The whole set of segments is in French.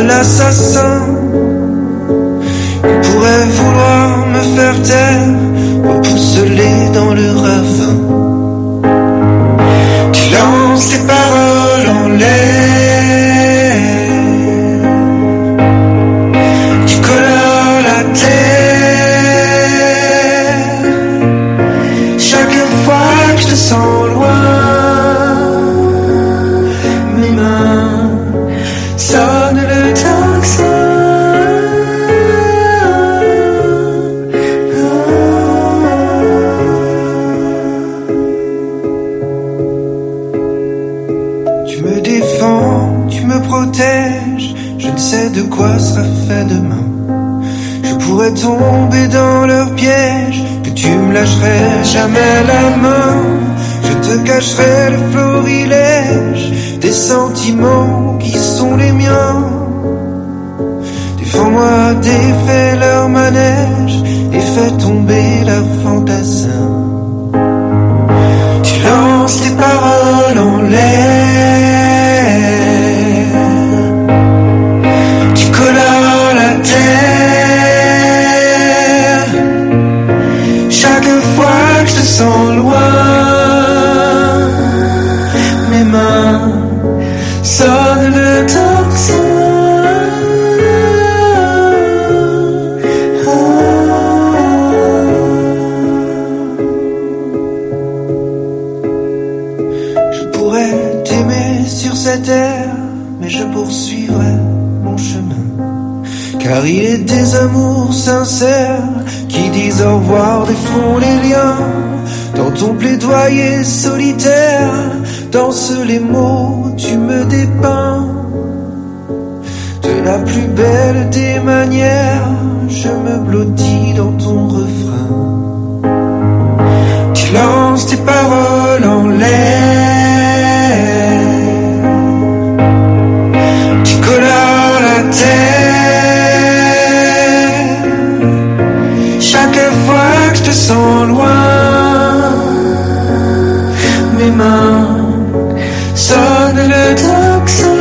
l'assassin. Il pourrait vouloir me faire taire, repousse-les dans le ravin. Tu lances tes paroles en l'air, tu colores la terre. Chaque fois que je te sens loin, mes mains sonnent le tocsin. Je ne sais de quoi sera fait demain. Je pourrais tomber dans leur piège, que tu me lâcherais jamais la main. Je te cacherai le florilège des sentiments qui sont les miens. Défends-moi, défais leur manège et fais tomber leur fantassin. Tu lances tes paroles en l'air, sans loin, mes mains sonnent le tocsin. Je pourrais t'aimer sur cette terre, mais je poursuivrai mon chemin, car il est des amours sincères qui disent au revoir, défont les liens. Dans ton plaidoyer solitaire, dansent les mots, tu me dépeins. De la plus belle des manières, je me blottis dans ton refrain. Tu lances tes paroles en l'air, tu colores la terre. Chaque fois que je te sens loin, mes mains sonnent le tocsin.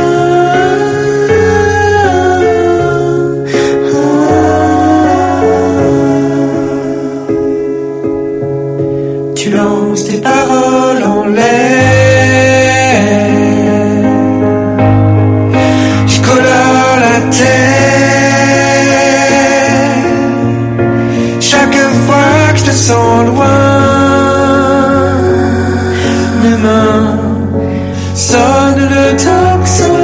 Tu lances tes paroles en l'air, tu colores la terre. Chaque fois que je te sens loin, mes mains sonnent le tocsin.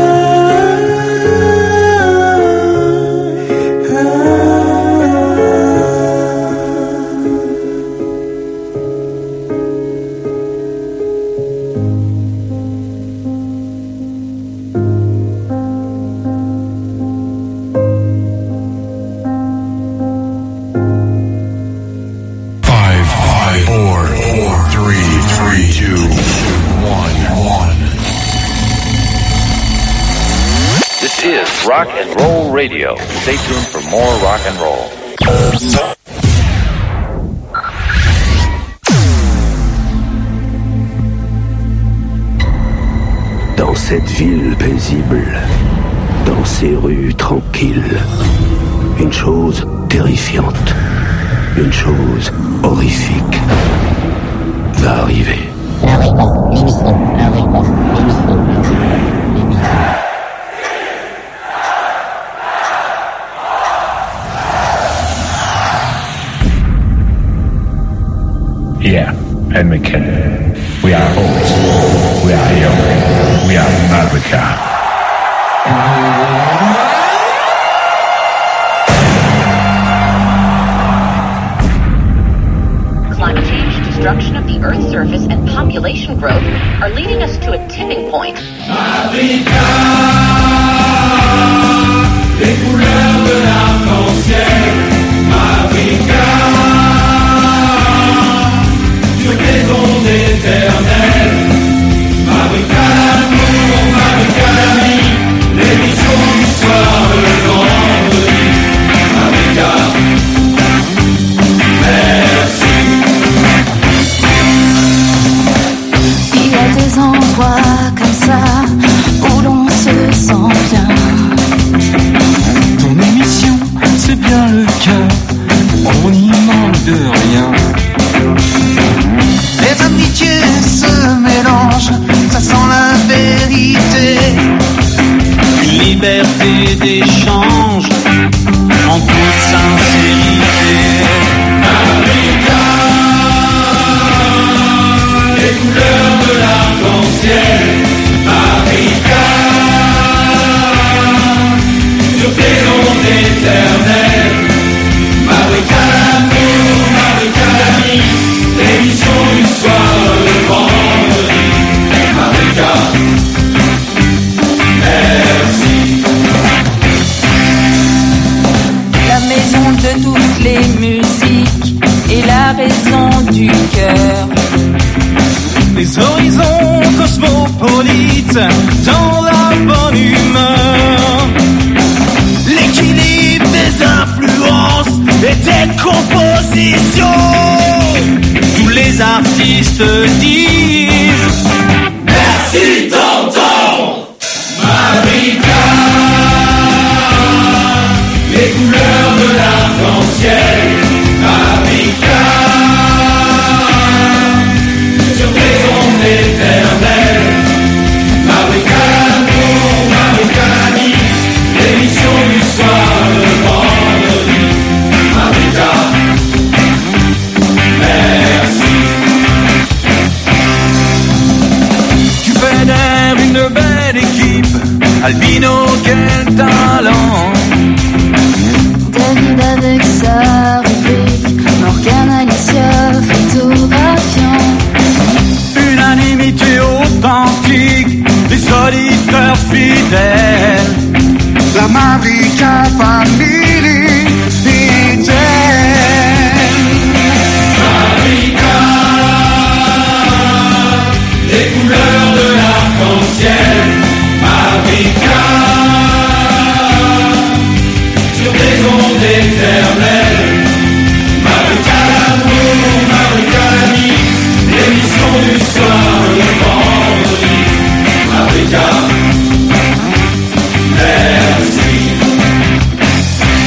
Rock and Roll Radio. Stay tuned for more rock and roll. Dans cette ville paisible, dans ces rues tranquilles, une chose terrifiante, une chose horrifique va arriver. Yeah, Ed McKinnon. We are hopes. We are young. We are America. Climate change, destruction of the Earth's surface, and population growth are leading us to a tipping point. Africa, les couleurs de l'arc-en-ciel. Africa, sur les ondes éternelles. Africa l'amour, Africa l'ami, l'émission du soir le vendredi. Africa, merci. Il y a des endroits comme ça où l'on se sent bien. bien le cas, on n'y manque de rien. Les amitiés se mélangent, ça sent la vérité. Une liberté d'échange en toute sincérité. Marika, les couleurs de l'arc-en-ciel. Marika, sur tes ondes éternelles. Marika l'amour, Marika l'ami, l'émission du soir le vendredi. Marika, merci. La maison de toutes les musiques et la raison du cœur. Les horizons cosmopolites dans la bonne humeur. L'équilibre des influences et des compositions. Tous les artistes disent Merci tonton Marika, les couleurs de l'arc-en-ciel. Marika, sur tes ondes éternelles. Marika l'amour, Marika l'ami, l'émission du soir le vendredi. Marika, merci. tu fédères une belle équipe. Albino, quel talent. David avec sa rubrique, Morgane Alicia photographiant. Unanimité authentique, des auditeurs fidèles. La Marika Family fidèle. Marika, les couleurs de l'arc-en-ciel. Marika, sur des ondes éternelles. Marika l'amour, Marika l'ami, l'émission du soir le vendredi. Marika, merci.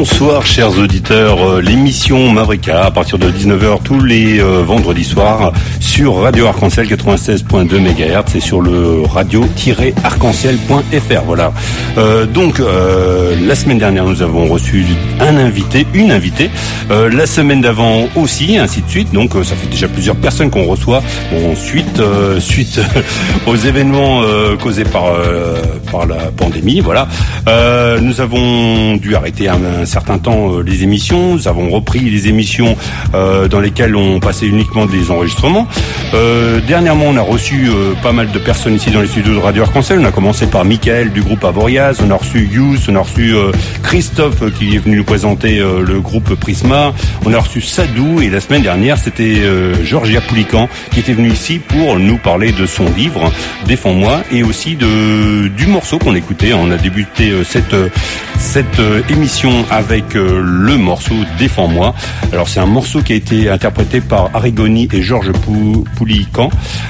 Bonsoir chers auditeurs, l'émission Mavrika à partir de 19h tous les vendredis soirs sur Radio Arc-en-Ciel 96.2 MHz et sur le radio-arc-en-ciel.fr. Voilà. Donc la semaine dernière nous avons reçu une invitée, la semaine d'avant aussi, ainsi de suite. Donc ça fait déjà plusieurs personnes qu'on reçoit. Bon, suite aux événements causés par la pandémie, voilà. Nous avons dû arrêter un certain temps les émissions. Nous avons repris les émissions dans lesquelles on passait uniquement des enregistrements. Dernièrement, on a reçu pas mal de personnes ici dans les studios de Radio Arc-en-Ciel. On a commencé par Michael du groupe Avoriaz, on a reçu Yous, on a reçu Christophe qui est venu nous présenter le groupe Prisma, on a reçu Sadou et la semaine dernière c'était Georgia Poulican qui était venu ici pour nous parler de son livre Défends-moi et aussi du morceau qu'on écoutait. On a débuté cette émission avec le morceau Défends-moi. Alors c'est un morceau qui a été interprété par Arrigoni et Georges Poulican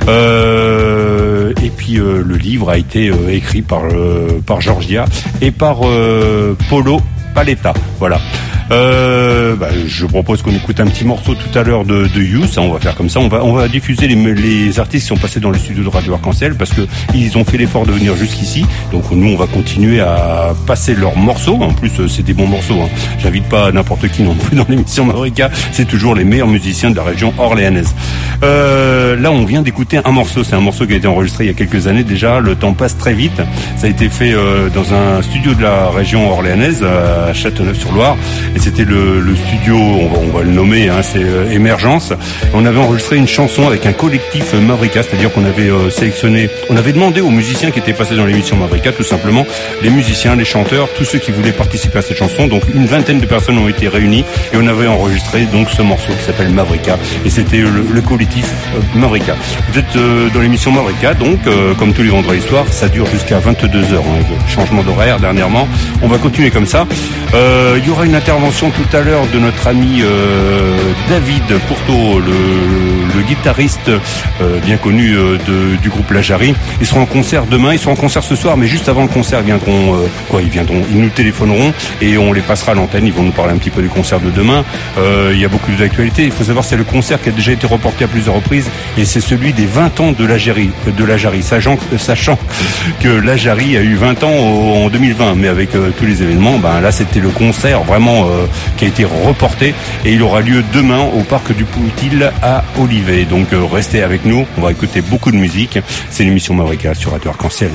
et puis le livre a été écrit par Georgia et par Polo Paletta. Voilà. Je propose qu'on écoute un petit morceau tout à l'heure de Youth. On va faire comme ça. On va diffuser les artistes qui sont passés dans le studio de Radio Arc-en-Ciel parce que ils ont fait l'effort de venir jusqu'ici. Donc nous, on va continuer à passer leurs morceaux. En plus, c'est des bons morceaux. Hein. J'invite pas n'importe qui non plus dans l'émission Mavrika. C'est toujours les meilleurs musiciens de la région orléanaise. Là, on vient d'écouter un morceau. C'est un morceau qui a été enregistré il y a quelques années déjà. Le temps passe très vite. Ça a été fait dans un studio de la région orléanaise à Châteauneuf-sur-Loire. Et c'était le studio, on va le nommer, hein, c'est Émergence. On avait enregistré une chanson avec un collectif Mavrika, c'est-à-dire qu'on avait sélectionné, on avait demandé aux musiciens qui étaient passés dans l'émission Mavrika, tout simplement, les musiciens, les chanteurs, tous ceux qui voulaient participer à cette chanson. Donc une vingtaine de personnes ont été réunies et on avait enregistré donc ce morceau qui s'appelle Mavrika. Et c'était le collectif Mavrika. Vous êtes dans l'émission Mavrika, donc comme tous les vendredis soirs, ça dure jusqu'à 22h. Hein, changement d'horaire dernièrement. On va continuer comme ça. Il y aura une intervention tout à l'heure de notre ami David Pourteau, le guitariste bien connu du groupe La Jarry. Ils seront en concert demain, ils seront en concert ce soir, mais juste avant le concert, ils nous téléphoneront et on les passera à l'antenne. Ils vont nous parler un petit peu du concert de demain. Il y a beaucoup d'actualités. Il faut savoir c'est le concert qui a déjà été reporté à plusieurs reprises et c'est celui des 20 ans de La Jarry, sachant que La Jarry a eu 20 ans en 2020, mais avec tous les événements, là c'était le concert vraiment qui a été reporté et il aura lieu demain au parc du Poutil à Olivet. Donc restez avec nous, on va écouter beaucoup de musique. C'est l'émission Mavrika sur Radio Arc-en-Ciel.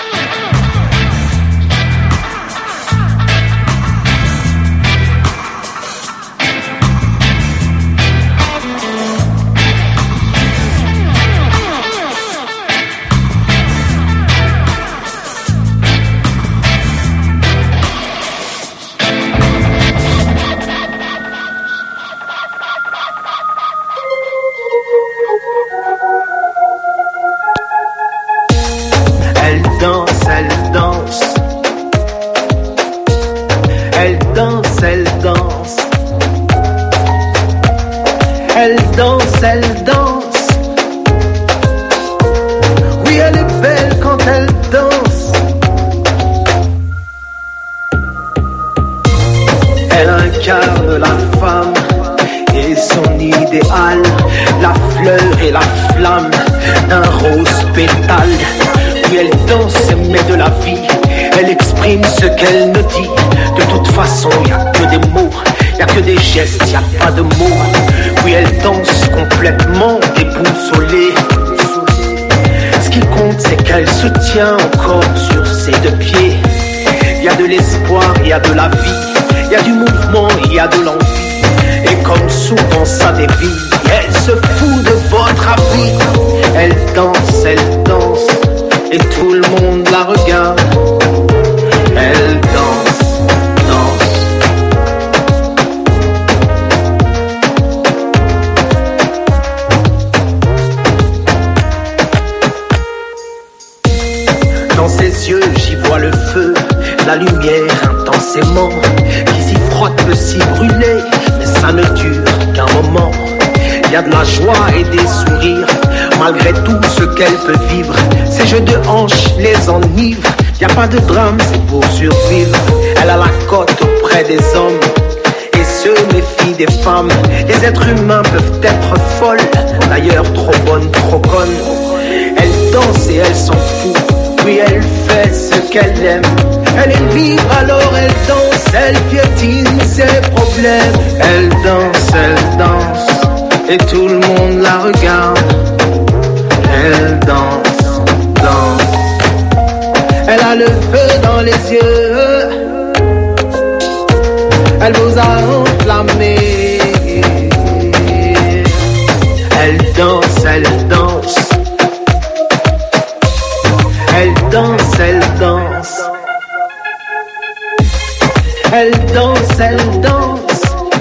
Encore sur ses deux pieds, il y a de l'espoir, il y a de la vie, il y a du mouvement, il y a de l'envie. Et comme souvent ça dévie, elle se fout de votre avis. Elle danse, et tout le monde la regarde. Elle danse. Dans ses yeux, j'y vois le feu, la lumière intensément, qui s'y frotte peut s'y brûler, mais ça ne dure qu'un moment. Il y a de la joie et des sourires, malgré tout ce qu'elle peut vivre. Ces jeux de hanches les enivrent, Y a pas de drame, c'est pour survivre. Elle a la cote auprès des hommes et se méfie des femmes. Les êtres humains peuvent être folles, d'ailleurs trop bonnes, trop connes. Elle danse et elle s'en fout, puis elle fait ce qu'elle aime. Elle est libre alors elle danse, elle piétine ses problèmes. Elle danse, et tout le monde la regarde. Elle danse, danse. Elle a le feu dans les yeux. Elle vous a enflammé. Elle danse, elle danse. Elle danse, elle danse. Elle danse, elle danse.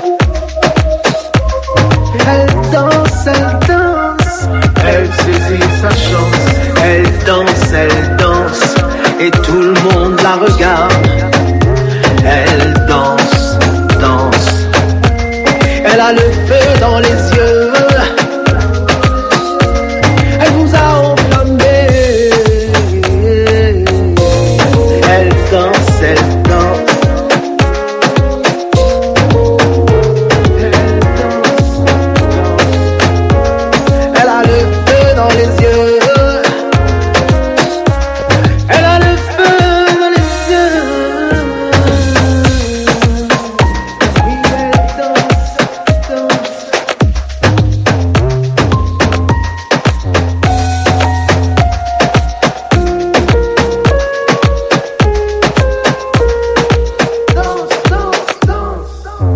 Elle danse, elle danse. Elle saisit sa chance. Elle danse, et tout le monde la regarde. Elle danse, danse. Elle a le feu dans les yeux. Elle vous a enflammé. Elle danse, elle danse. Elle a le feu dans les yeux. Elle a le feu dans les yeux. Oui, elle danse, danse. Danse, danse, danse.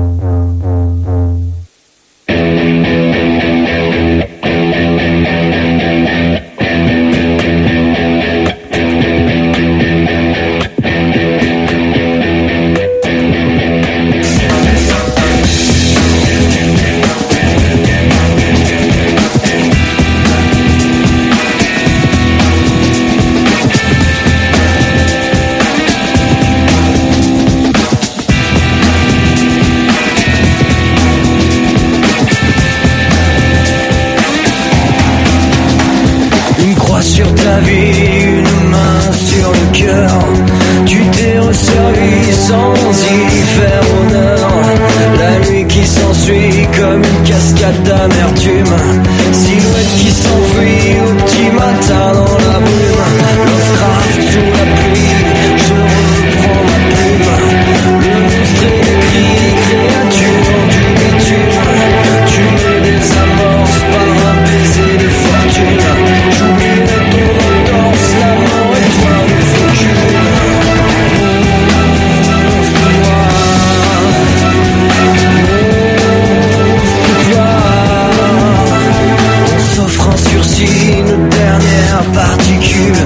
Une croix sur ta vie, une main sur le cœur. Tu t'es resservi sans y faire honneur. La nuit qui s'ensuit comme une cascade d'amertume. Silhouette qui s'enfuit au petit matin dans la brume. Lovecraft sous la pluie, je reprends ma plume. Le monstre et les cris, créature du bitume. Tu mets des amorces par un baiser de fortune. J'oublierai ton intense, la mort et toi le futur. On s'offre un sursis, une dernière particule.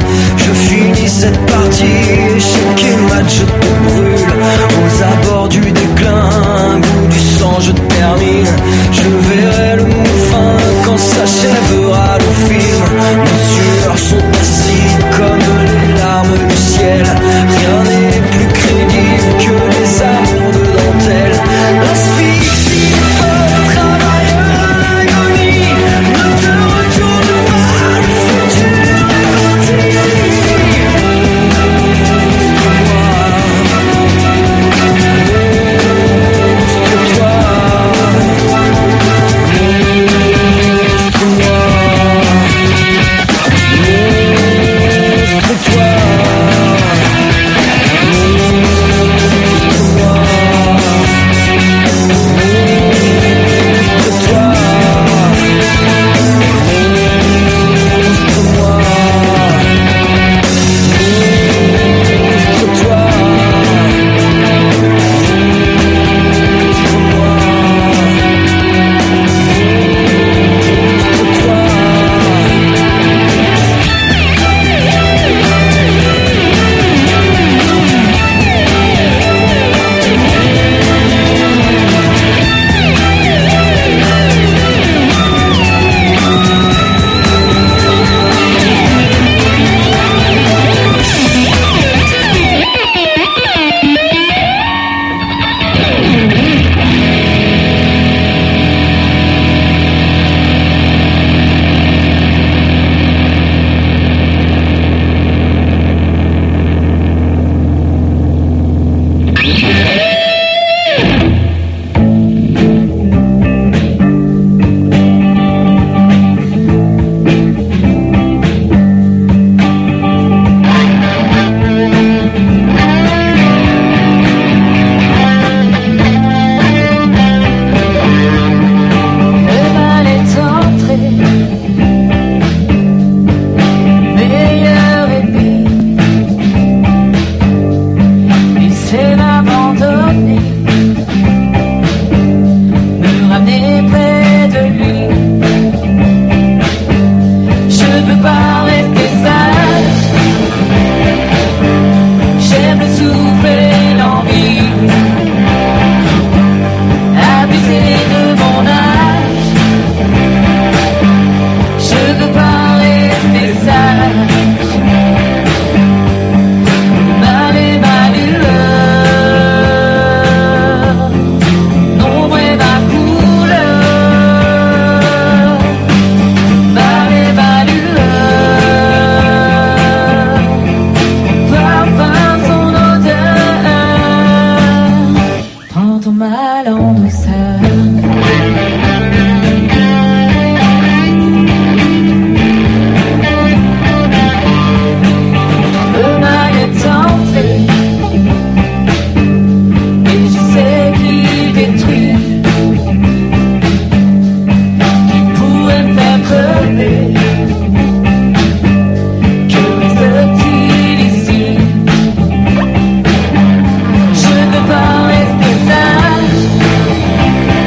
Je veux pas rester sage.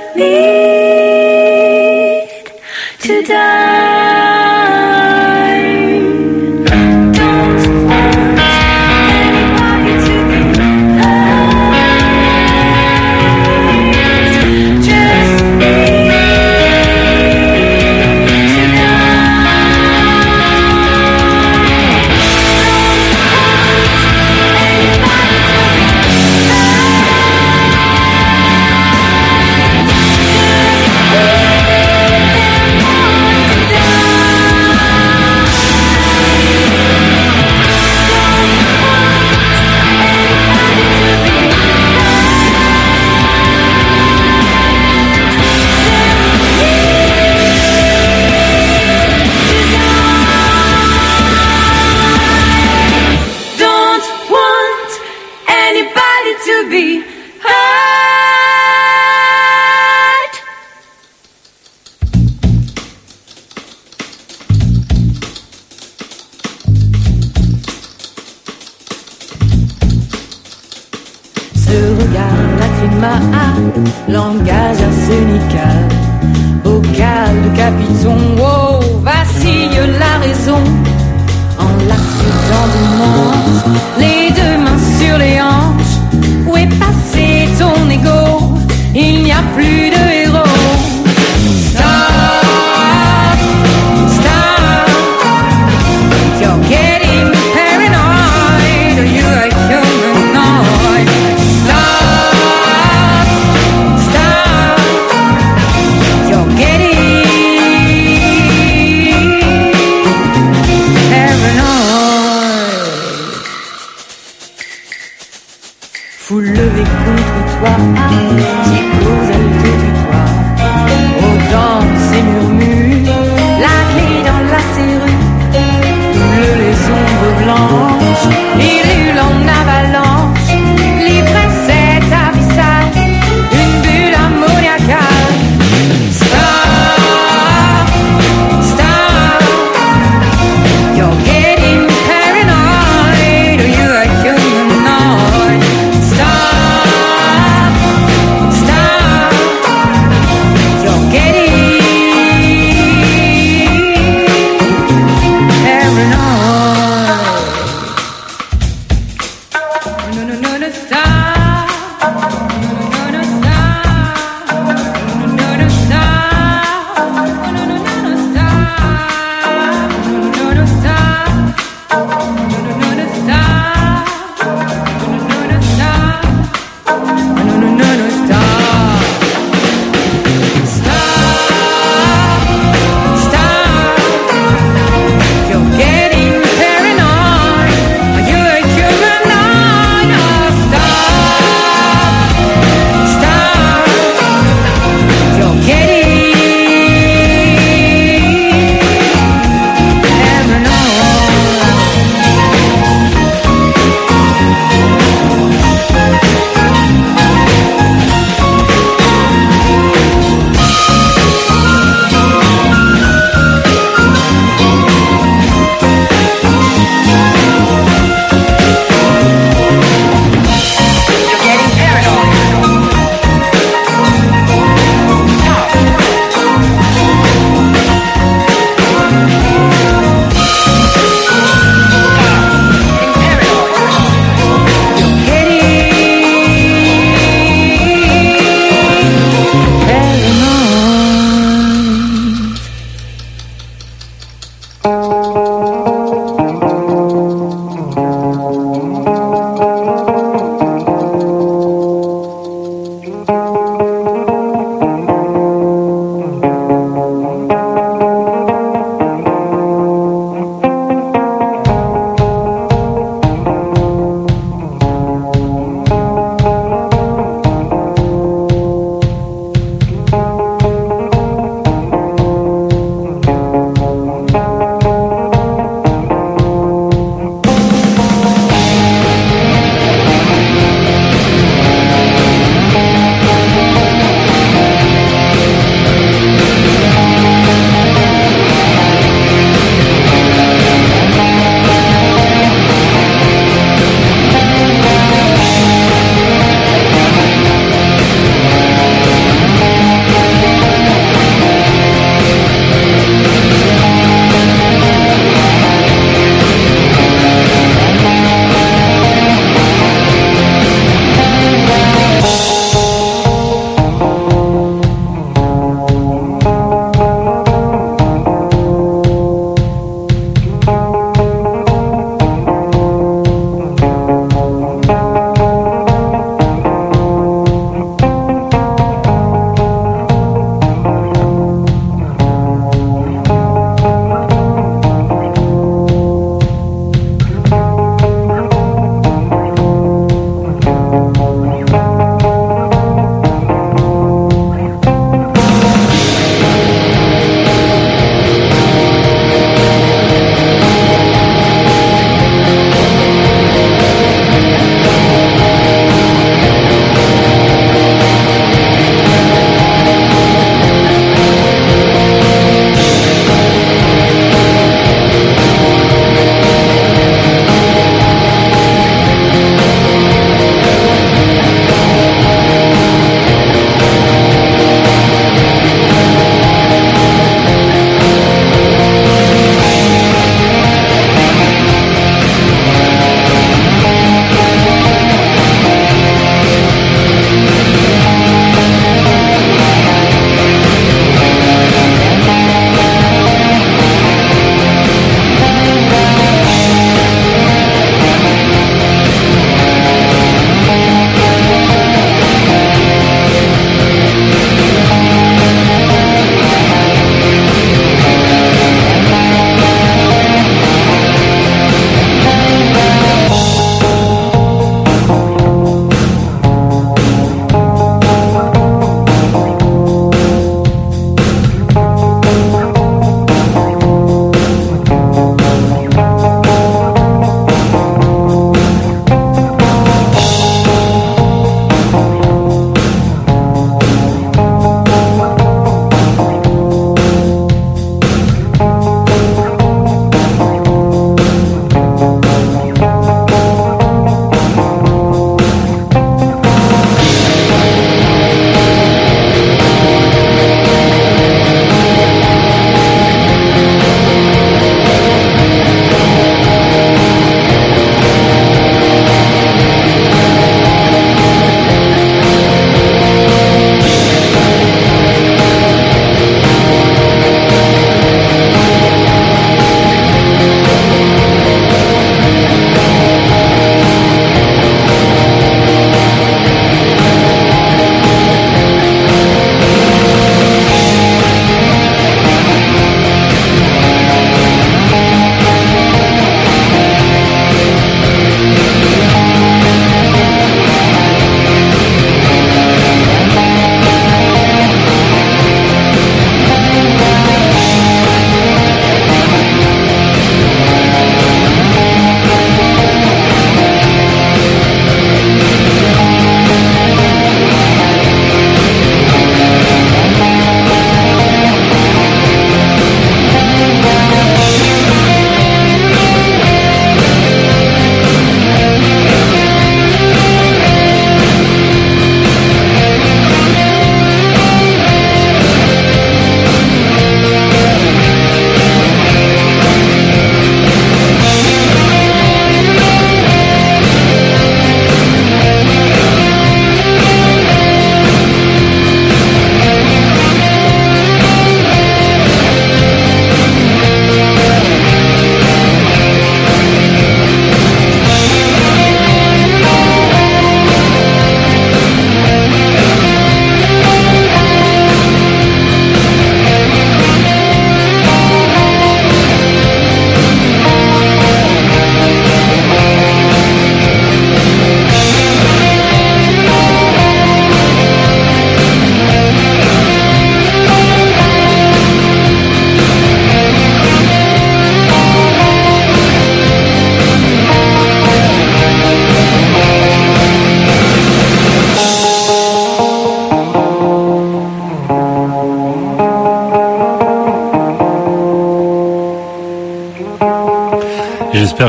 need to die. Don't want anybody to be hurt. Just need to langage insonical, bocal de capiton, oh, vacille la raison, en l'accident de manche, les deux mains sur les hanches, où est passé ton ego, il n'y a plus de héros. Stop, stop, you're getting paranoid, you are humanoid. Faut lever contre toi, psychose elle te tutoie.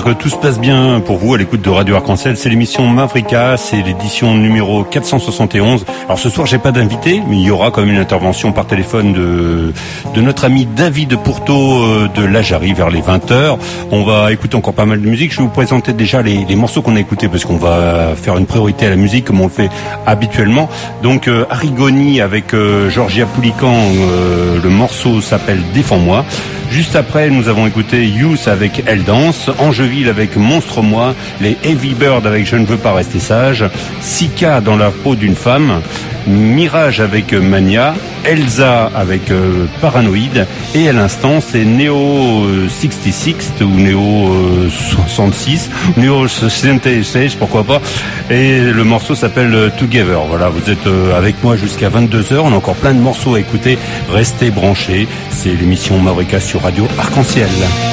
J'espère que tout se passe bien pour vous à l'écoute de Radio Arc-en-Ciel. C'est l'émission Mavrika, c'est l'édition numéro 471. Alors ce soir, j'ai pas d'invité, mais il y aura quand même une intervention par téléphone de notre ami David Pourteau de La Jarry vers les 20h. On va écouter encore pas mal de musique. Je vais vous présenter déjà les morceaux qu'on a écoutés parce qu'on va faire une priorité à la musique comme on le fait habituellement. Donc Arrigoni avec Georgia Poulican, le morceau s'appelle Défends-moi. Juste après, nous avons écouté Youth avec Elle Danse, Angeville avec Monstre-moi, les Heavy Bird avec Je ne veux pas rester sage, Sika dans la peau d'une femme, Mirage avec Mania, Elsa avec Paranoïde, et à l'instant c'est Neo 66 ou Neo 66, Neo 66, pourquoi pas, et le morceau s'appelle Together. Voilà, vous êtes avec moi jusqu'à 22h, on a encore plein de morceaux à écouter, restez branchés, c'est l'émission Mavrika sur Radio Arc-en-Ciel.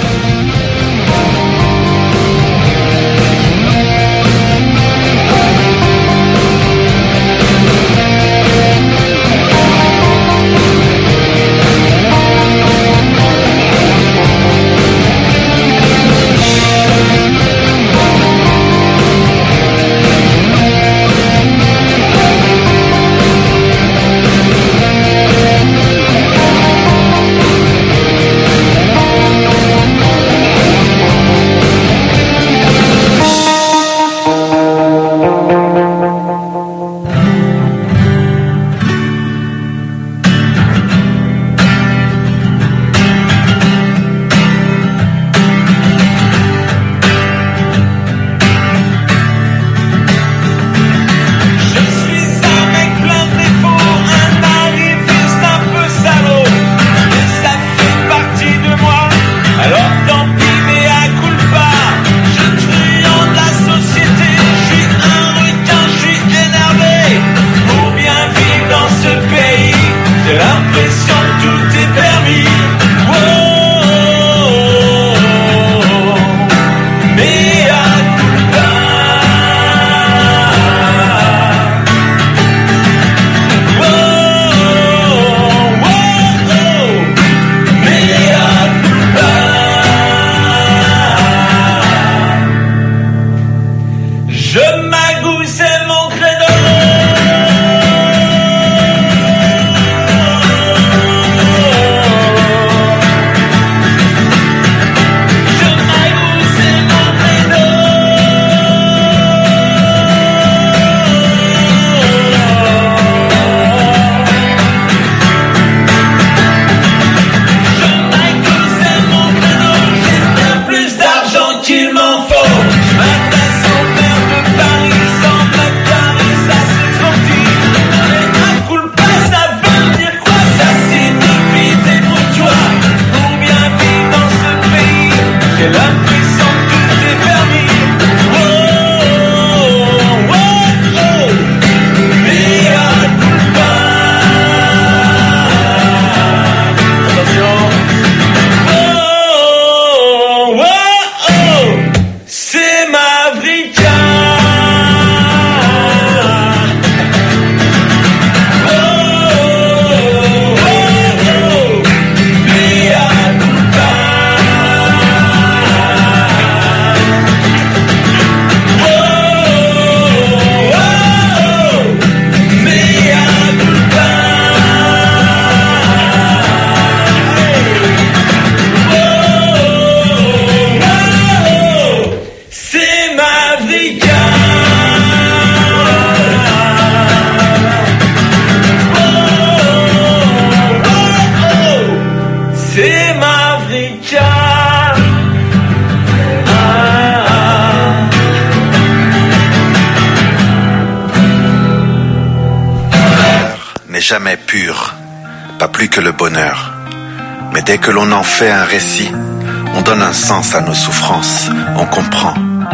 Jamais pur, pas plus que le bonheur. Mais dès que l'on en fait un récit, on donne un sens à nos souffrances, on comprend.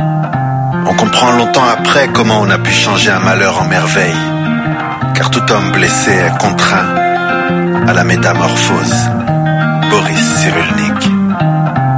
On comprend longtemps après comment on a pu changer un malheur en merveille. Car tout homme blessé est contraint à la métamorphose. Boris Cyrulnik.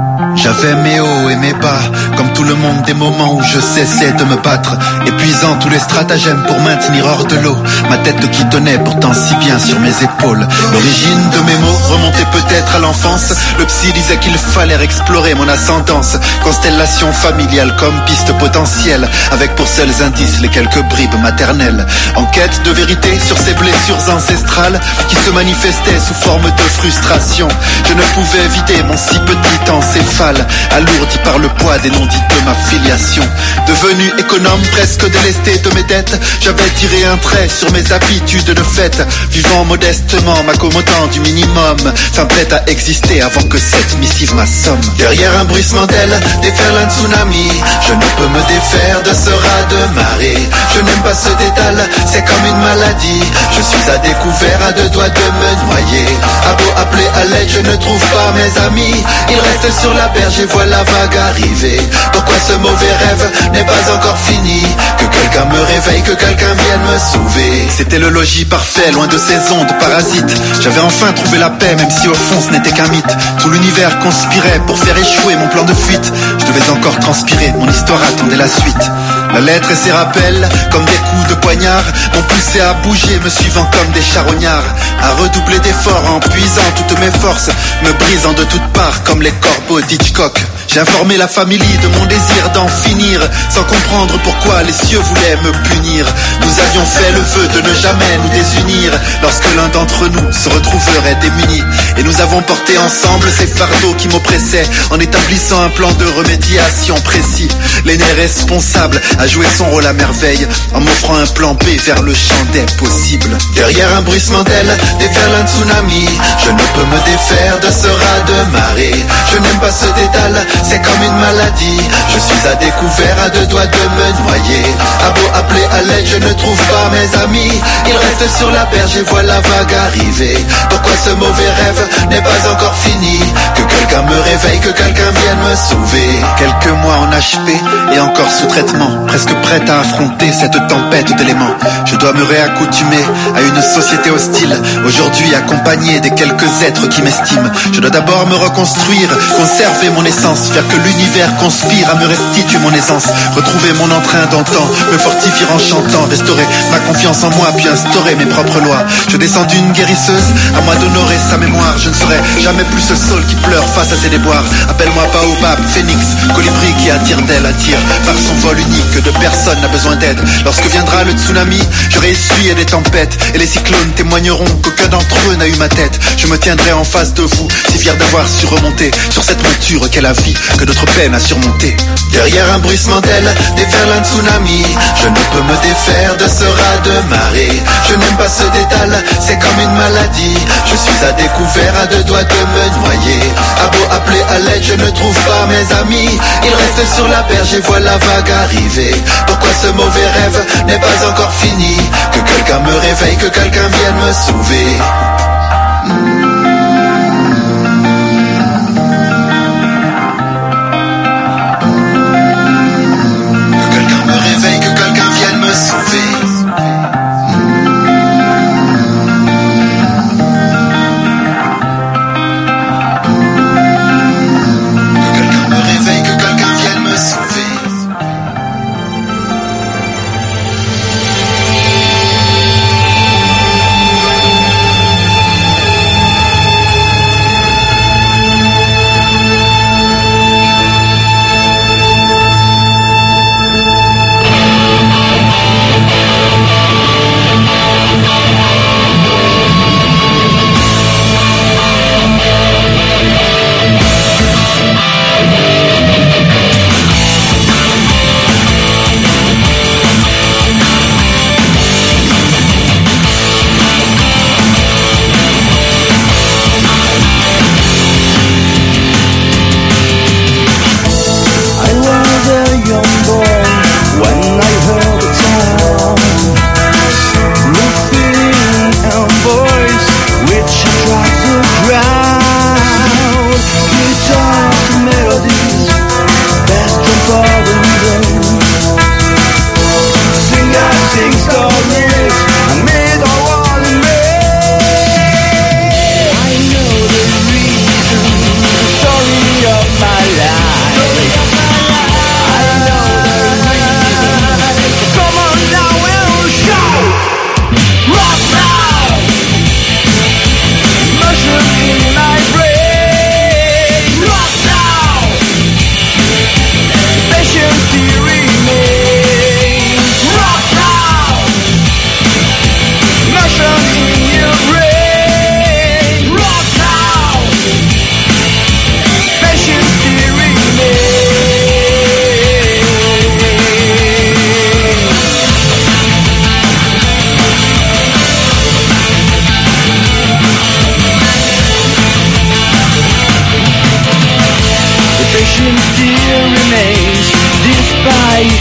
J'avais mes hauts et mes bas, comme tout le monde, des moments où je cessais de me battre, épuisant tous les stratagèmes pour maintenir hors de l'eau ma tête qui tenait pourtant si bien sur mes épaules. L'origine de mes mots remontait peut-être à l'enfance. Le psy disait qu'il fallait explorer mon ascendance, constellation familiale comme piste potentielle, avec pour seuls indices les quelques bribes maternelles. En quête de vérité sur ces blessures ancestrales qui se manifestaient sous forme de frustration, je ne pouvais vider mon si petit encéphale, alourdi par le poids des non-dits de ma filiation. Devenu économe, presque délesté de mes dettes, j'avais tiré un trait sur mes habitudes de fête, vivant modestement, m'accommodant du minimum, fin prête à exister avant que cette missive m'assomme. Derrière un bruissement d'ailes, déferle un tsunami, je ne peux me défaire de ce raz de marée. Je n'aime pas ce dédale, c'est comme une maladie, je suis à découvert, à deux doigts de me noyer. À beau appeler à l'aide, je ne trouve pas mes amis, ils restent sur la berge et voient la vague arriver. Pourquoi ce mauvais rêve n'est pas encore fini? Que quelqu'un me réveille, que quelqu'un vienne me sauver. C'était le logis parfait, loin de ces ondes parasites. J'avais enfin trouvé la paix, même si au fond ce n'était qu'un mythe. Tout l'univers conspirait pour faire échouer mon plan de fuite. Je devais encore transpirer, mon histoire attendait la suite. La lettre et ses rappels, comme des coups de poignard, m'ont poussé à bouger, me suivant comme des charognards, à redoubler d'efforts en puisant toutes mes forces, me brisant de toutes parts comme les corbeaux d'Hitchcock. J'ai informé la famille de mon désir d'en finir, sans comprendre pourquoi les cieux voulaient me punir. Nous avions fait le vœu de ne jamais nous désunir, lorsque l'un d'entre nous se retrouverait démuni. Et nous avons porté ensemble ces fardeaux qui m'oppressaient, en établissant un plan de remédiation précis. L'aîné responsable a joué son rôle à merveille, en m'offrant un plan B vers le champ des possibles. Derrière un bruissement d'ailes, déferle un tsunami, je ne peux me défaire de ce raz de marée. Je n'aime pas ce dédale, c'est comme une maladie, je suis à découvert, à deux doigts de me noyer. À beau appeler à l'aide, je ne trouve pas mes amis, ils restent sur la berge et voient la vague arriver. Pourquoi ce mauvais rêve n'est pas encore fini? Que quelqu'un me réveille, que quelqu'un vienne me sauver. Quelques mois en HP et encore sous traitement, presque prête à affronter cette tempête d'éléments. Je dois me réaccoutumer à une société hostile, aujourd'hui accompagné des quelques êtres qui m'estiment. Je dois d'abord me reconstruire, conserver mon essence, faire que l'univers conspire à me restituer mon aisance, retrouver mon entrain d'antan, me fortifier en chantant, restaurer ma confiance en moi, puis instaurer mes propres lois. Je descends d'une guérisseuse, à moi d'honorer sa mémoire. Je ne serai jamais plus ce saule qui pleure face à ses déboires. Appelle-moi baobab, phénix, colibri qui attire d'elle, attire par son vol unique de personne n'a besoin d'aide. Lorsque viendra le tsunami, j'aurai essuyé des tempêtes, et les cyclones témoigneront qu'aucun d'entre eux n'a eu ma tête. Je me tiendrai en face de vous, si fier d'avoir su remonter sur cette monture qu'est la vie, que d'autres peines à surmonter. Derrière un bruissement d'ailes, déferle un tsunami, je ne peux me défaire de ce raz de marée. Je n'aime pas ce dédale, c'est comme une maladie, je suis à découvert, à deux doigts de me noyer. À beau appeler à l'aide, je ne trouve pas mes amis, ils restent sur la berge et voient la vague arriver. Pourquoi ce mauvais rêve n'est pas encore fini? Que quelqu'un me réveille, que quelqu'un vienne me sauver.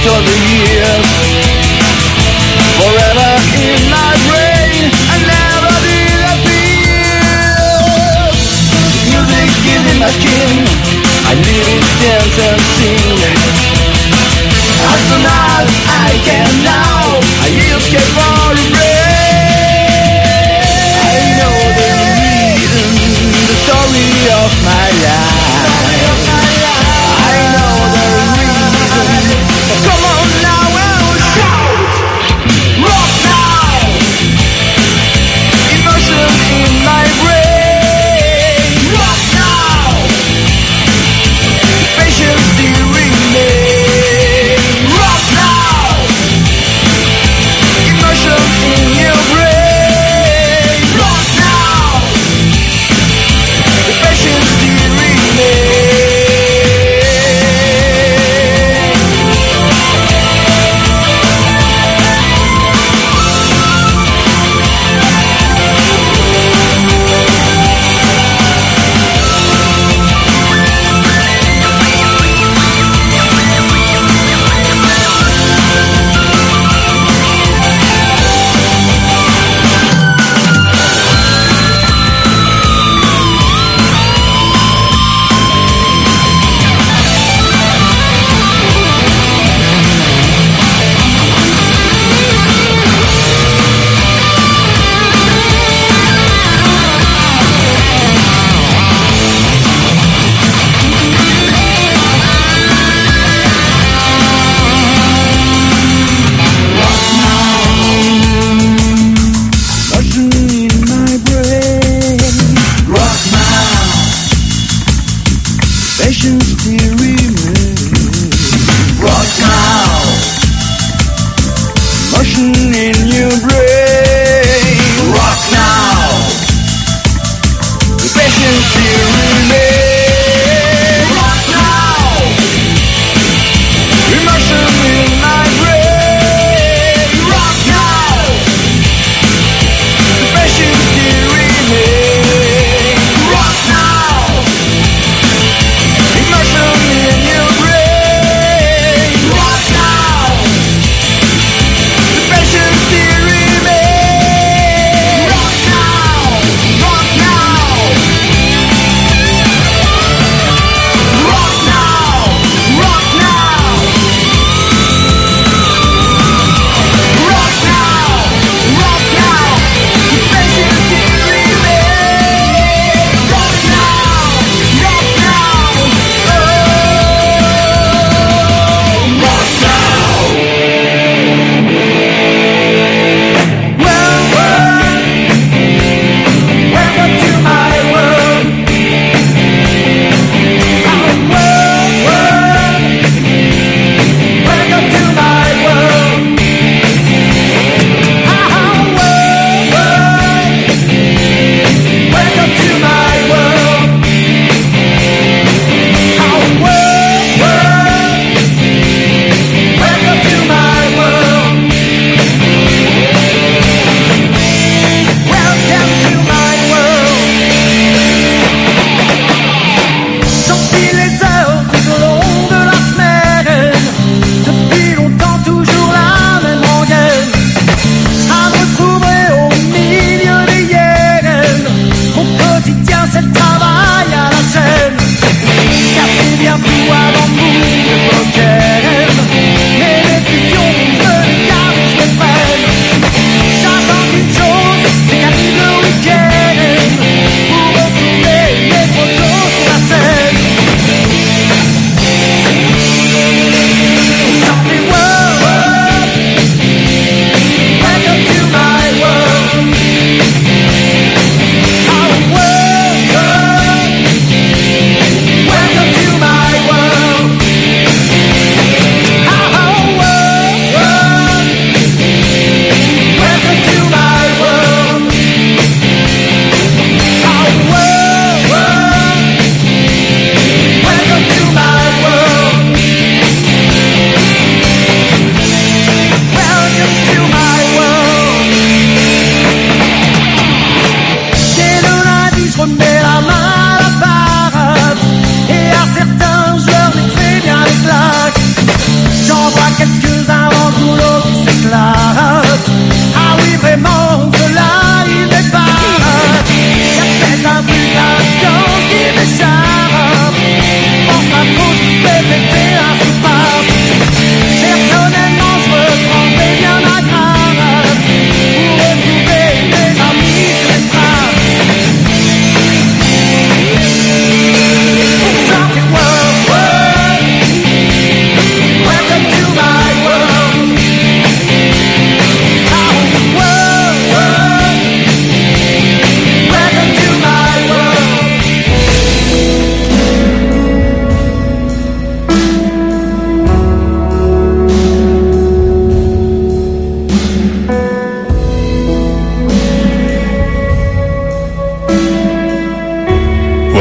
of the years. Forever in my brain and never disappear. Music is in my skin, I live it, dance and sing. As soon as I can now, I escape for a break. I know the reason, the story of my life. I know the reason. Come on now and shout. Rock now. Emotion in my brain. Rock now. Patience still remains. Rock now. Emotion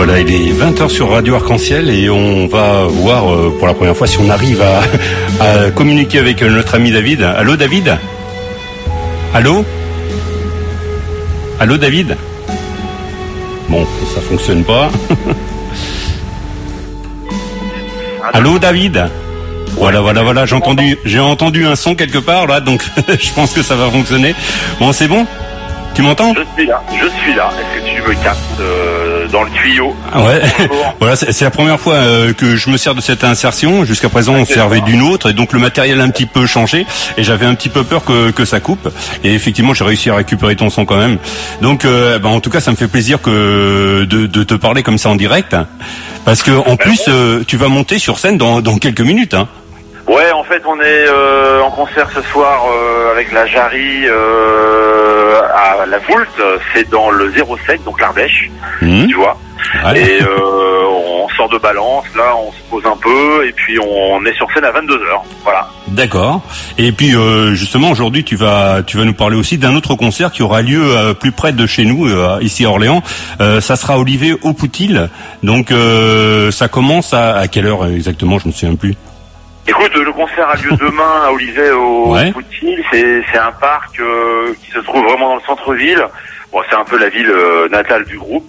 Voilà, il est 20h sur Radio Arc-en-Ciel et on va voir pour la première fois si on arrive à communiquer avec notre ami David. Allô David ? Allô ? Allô David ? Bon, ça fonctionne pas. Allô David ? Voilà, j'ai entendu un son quelque part là, donc je pense que ça va fonctionner. Bon, c'est bon ? Tu m'entends ? Je suis là. Est-ce que tu me captes dans le tuyau ? Ouais. Voilà, c'est la première fois que je me sers de cette insertion. Jusqu'à présent, on servait d'une autre, et donc le matériel a un petit peu changé, et j'avais un petit peu peur que ça coupe. Et effectivement, j'ai réussi à récupérer ton son quand même. Donc, en tout cas, ça me fait plaisir de te parler comme ça en direct, parce que en plus, tu vas monter sur scène dans quelques minutes, hein. Ouais, en fait, on est en concert ce soir avec la Jarry à la Voulte. C'est dans le 07, donc l'Ardèche, tu vois. Ouais. Et on sort de Balance, là, on se pose un peu, et puis on est sur scène à 22h. Voilà. D'accord. Et puis justement, aujourd'hui, tu vas nous parler aussi d'un autre concert qui aura lieu plus près de chez nous, ici à Orléans. Ça sera Olivet au Poutil. Donc ça commence à quelle heure exactement ? Je me souviens plus. Écoute, le concert a lieu demain à Olivet au Poutil. C'est un parc qui se trouve vraiment dans le centre-ville. Bon, c'est un peu la ville natale du groupe.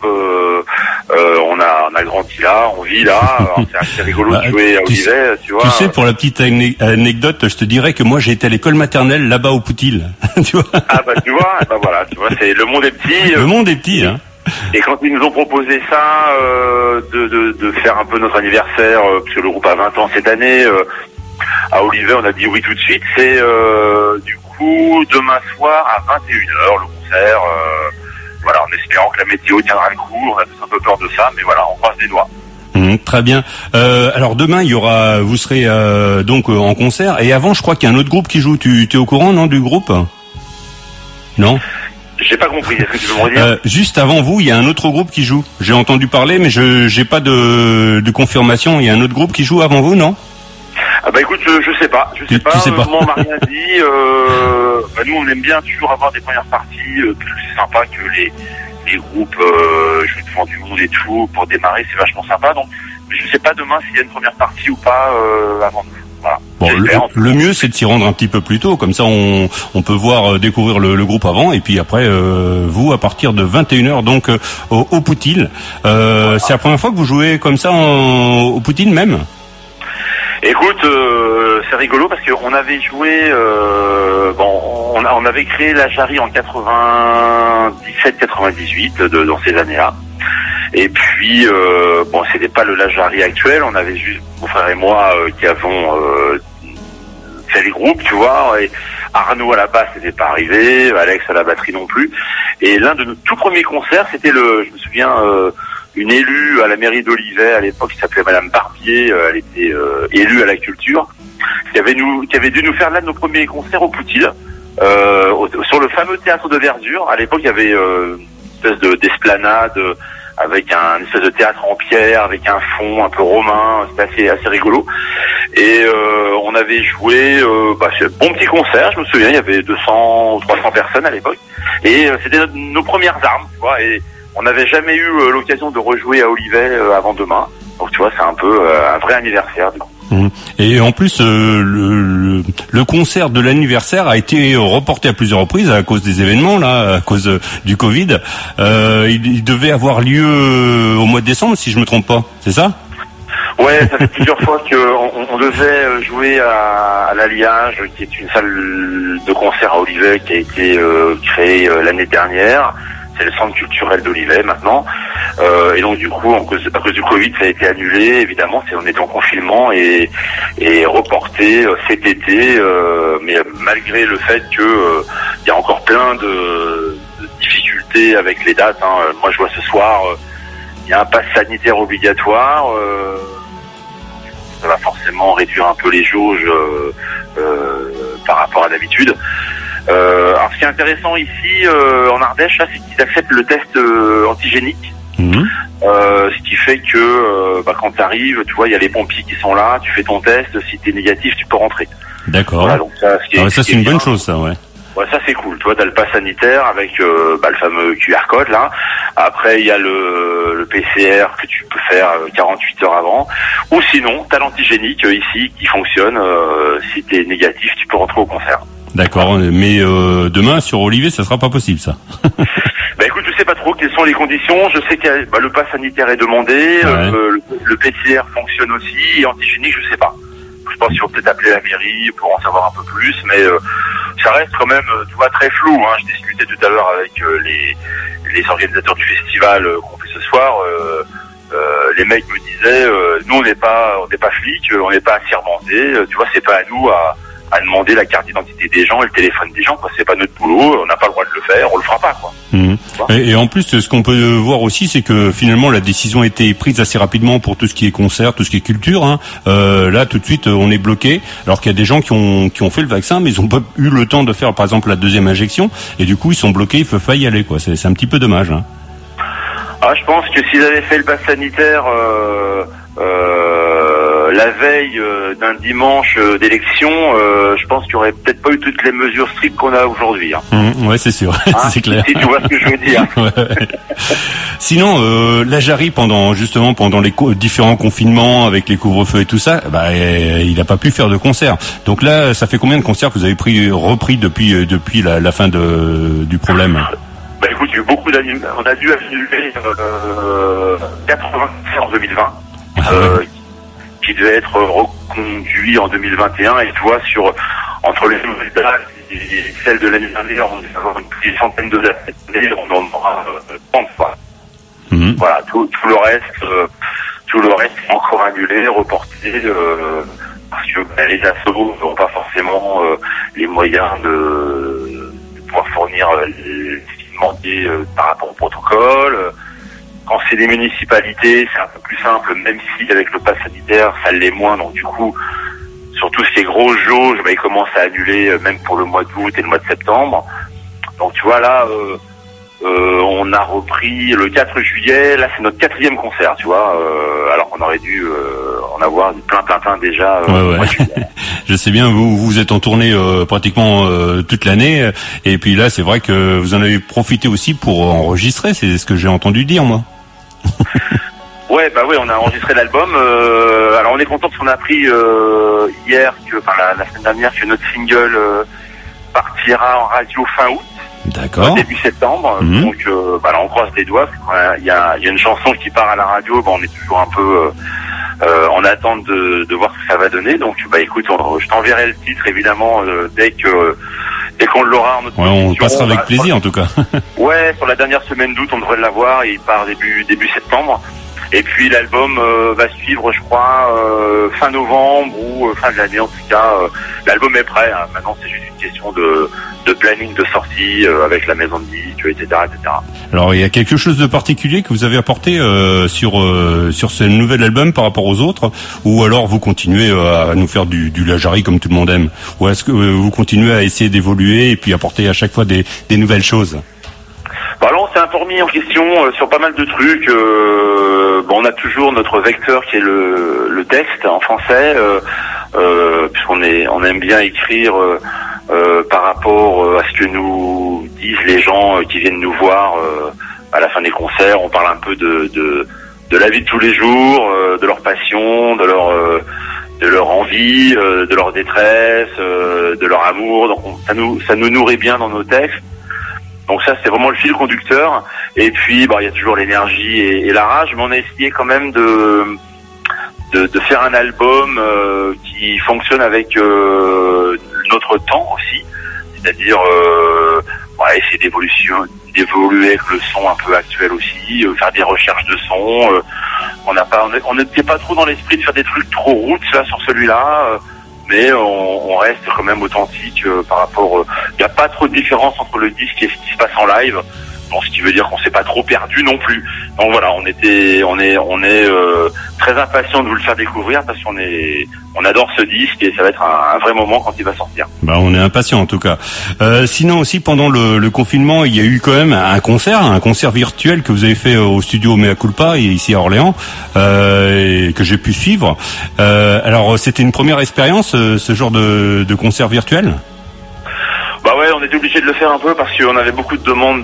On a grandi là, on vit là. Alors, c'est assez rigolo de jouer à Olivet, tu vois. Tu sais, pour la petite anecdote, je te dirais que moi j'ai été à l'école maternelle là-bas au Poutil. Tu vois ? Ah bah tu vois, voilà, c'est le monde est petit. Le monde est petit, hein. Et quand ils nous ont proposé ça, de faire un peu notre anniversaire, parce que le groupe a 20 ans cette année, à Olivet, on a dit oui tout de suite. C'est du coup demain soir à 21h le concert. Voilà, en espérant que la météo tiendra le coup. On a tous un peu peur de ça, mais voilà, on croise les doigts. Très bien. Alors demain, vous serez donc en concert. Et avant, je crois qu'il y a un autre groupe qui joue. Tu es au courant, non, du groupe ? Non ? J'ai pas compris, est-ce que tu peux me redire ? Juste avant vous, il y a un autre groupe qui joue. J'ai entendu parler, mais j'ai pas de confirmation. Il y a un autre groupe qui joue avant vous, non ? Ah bah écoute, je sais pas. Tu sais pas. Moi, on m'a rien dit. Nous, on aime bien toujours avoir des premières parties, parce que c'est sympa que les groupes jouent devant du monde et tout. Pour démarrer, c'est vachement sympa. Donc, je sais pas demain s'il y a une première partie ou pas avant nous. Voilà. Bon, le mieux c'est de s'y rendre un petit peu plus tôt, comme ça on peut voir découvrir le groupe avant, et puis après vous à partir de 21h donc au Poutil. Voilà. C'est la première fois que vous jouez comme ça au Poutil même ? Écoute, c'est rigolo parce qu'on avait joué, on avait créé la Jarry en 97-98 dans ces années-là. Et puis, c'était pas la Jarry actuel, on avait juste mon frère et moi qui avons fait les groupes, tu vois. Et Arnaud à la basse n'était pas arrivé, Alex à la batterie non plus. Et l'un de nos tout premiers concerts, c'était je me souviens, une élue à la mairie d'Olivet à l'époque qui s'appelait Madame Barbier, elle était élue à la culture, qui avait dû nous faire l'un de nos premiers concerts au Poutil, sur le fameux théâtre de Verdure. À l'époque, il y avait une espèce d'esplanade avec un espèce de théâtre en pierre, avec un fond un peu romain, c'était assez rigolo. Et on avait joué bon petit concert, je me souviens, il y avait 200 ou 300 personnes à l'époque. Et c'était nos premières armes, tu vois, et on n'avait jamais eu l'occasion de rejouer à Olivet avant demain. Donc tu vois, c'est un peu un vrai anniversaire du coup. Et en plus, le concert de l'anniversaire a été reporté à plusieurs reprises à cause des événements, là, à cause du Covid. Il devait avoir lieu au mois de décembre, si je me trompe pas. C'est ça ? Ouais, ça fait plusieurs fois qu'on devait jouer à l'Alliage, qui est une salle de concert à Olivet qui a été créée l'année dernière. C'est le centre culturel d'Olivet maintenant. Et donc du coup, à cause du Covid, ça a été annulé. Évidemment, on était en confinement et reporté cet été. Mais malgré le fait que il y a encore plein de difficultés avec les dates. Moi, je vois ce soir, il y a un pass sanitaire obligatoire. Ça va forcément réduire un peu les jauges par rapport à d'habitude. Alors ce qui est intéressant ici en Ardèche, là, c'est qu'ils acceptent le test antigénique. Ce qui fait que quand tu arrives, tu vois, il y a les pompiers qui sont là, tu fais ton test, si t'es négatif, tu peux rentrer. D'accord. Voilà, donc ça, c'est une bonne chose, ça, ouais. Ouais, ça c'est cool. Tu vois, t'as le pass sanitaire avec le fameux QR code là. Après, il y a le PCR que tu peux faire 48 heures avant. Ou sinon, t'as l'antigénique ici qui fonctionne. Si t'es négatif, tu peux rentrer au concert. D'accord, mais demain sur Olivet, ça sera pas possible ça. Bah écoute, je sais pas trop quelles sont les conditions. Je sais que le pass sanitaire est demandé, le PCR fonctionne aussi, et antigénique, je sais pas. Je pense qu'il faut peut-être appeler la mairie pour en savoir un peu plus, mais ça reste quand même, tu vois, très flou. Hein. Je discutais tout à l'heure avec les organisateurs du festival qu'on fait ce soir. Les mecs me disaient, nous on n'est pas flics, on n'est pas assermentés. Tu vois, c'est pas à nous à demander la carte d'identité des gens et le téléphone des gens, quoi. C'est pas notre boulot, on n'a pas le droit de le faire, on le fera pas, quoi. Et en plus, ce qu'on peut voir aussi, c'est que finalement la décision a été prise assez rapidement pour tout ce qui est concert, tout ce qui est culture. Hein. Là, tout de suite, on est bloqué. Alors qu'il y a des gens qui ont fait le vaccin, mais ils n'ont pas eu le temps de faire, par exemple, la deuxième injection, et du coup, ils sont bloqués, ils peuvent pas y aller, quoi. C'est un petit peu dommage. Hein. Ah, je pense que s'ils avaient fait le pass sanitaire la veille d'un dimanche d'élection, je pense qu'il n'y aurait peut-être pas eu toutes les mesures strictes qu'on a aujourd'hui. Hein. Ouais, c'est sûr, c'est clair. Si tu vois ce que je veux dire. Ouais. Sinon, la Jarry, pendant les différents confinements, avec les couvre-feux et tout ça, il n'a pas pu faire de concert. Donc là, ça fait combien de concerts que vous avez repris depuis la fin du problème? Bah écoute, il y a eu beaucoup d'animaux. On a dû annuler 80 concerts en 2020. Qui devait être reconduit en 2021, et tu vois, entre les nouvelles dates et celles de l'année dernière, on va avoir une centaine de dates cette année, on en aura 30 fois. Voilà, tout le reste est encore annulé, reporté, parce que les assos n'ont pas forcément les moyens de pouvoir fournir ce qui demandait par rapport au protocole. Quand c'est des municipalités, c'est un peu plus simple, même si avec le pass sanitaire, ça l'est moins. Donc du coup, surtout ces grosses jauges, ils commencent à annuler même pour le mois d'août et le mois de septembre. Donc tu vois là, on a repris le 4 juillet. Là, c'est notre 4e concert, tu vois. Alors qu'on aurait dû en avoir plein déjà. Ouais. Je sais bien, vous êtes en tournée pratiquement toute l'année. Et puis là, c'est vrai que vous en avez profité aussi pour enregistrer. C'est ce que j'ai entendu dire, moi. Ouais, on a enregistré l'album. Alors on est content parce qu'on a appris hier, la semaine dernière, que notre single partira en radio fin août. D'accord. Début septembre. Donc là on croise les doigts. Il y a une chanson qui part à la radio. On est toujours un peu en attente de voir ce que ça va donner. Donc écoute, je t'enverrai le titre évidemment dès qu'on l'aura en notre on le passera avec plaisir en tout cas. Ouais, sur la dernière semaine d'août, on devrait l'avoir, et il part début septembre. Et puis l'album va suivre, je crois, fin novembre ou fin de l'année en tout cas. L'album est prêt, hein. Maintenant c'est juste une question de planning de sortie avec la maison de disques, etc. Alors il y a quelque chose de particulier que vous avez apporté sur ce nouvel album par rapport aux autres, ou alors vous continuez à nous faire du La Jarry comme tout le monde aime, ou est-ce que vous continuez à essayer d'évoluer et puis apporter à chaque fois des nouvelles choses? Là, on s'est un peu remis en question sur pas mal de trucs. On a toujours notre vecteur qui est le texte en français, puisqu'on aime bien écrire par rapport à ce que nous disent les gens qui viennent nous voir à la fin des concerts. On parle un peu de la vie de tous les jours, de leur passion, de leur envie, de leur détresse, de leur amour. Donc ça nous nourrit bien dans nos textes. Donc ça, c'est vraiment le fil conducteur. Et puis, il y a toujours l'énergie et la rage, mais on a essayé quand même de faire un album qui fonctionne avec notre temps aussi. C'est-à-dire essayer d'évoluer avec le son un peu actuel aussi, faire des recherches de son. On n'était pas trop dans l'esprit de faire des trucs trop roots là sur celui-là. Mais on reste quand même authentique par rapport. Il n'y a pas trop de différence entre le disque et ce qui se passe en live. Bon, ce qui veut dire qu'on s'est pas trop perdu non plus. Donc voilà, on est très impatient de vous le faire découvrir parce on adore ce disque et ça va être un vrai moment quand il va sortir. On est impatient en tout cas. Sinon aussi pendant le confinement, il y a eu quand même un concert virtuel que vous avez fait au studio Mea Culpa ici à Orléans, et que j'ai pu suivre. Alors c'était une première expérience ce genre de concert virtuel. Bah ouais, on était obligé de le faire un peu parce qu'on avait beaucoup de demandes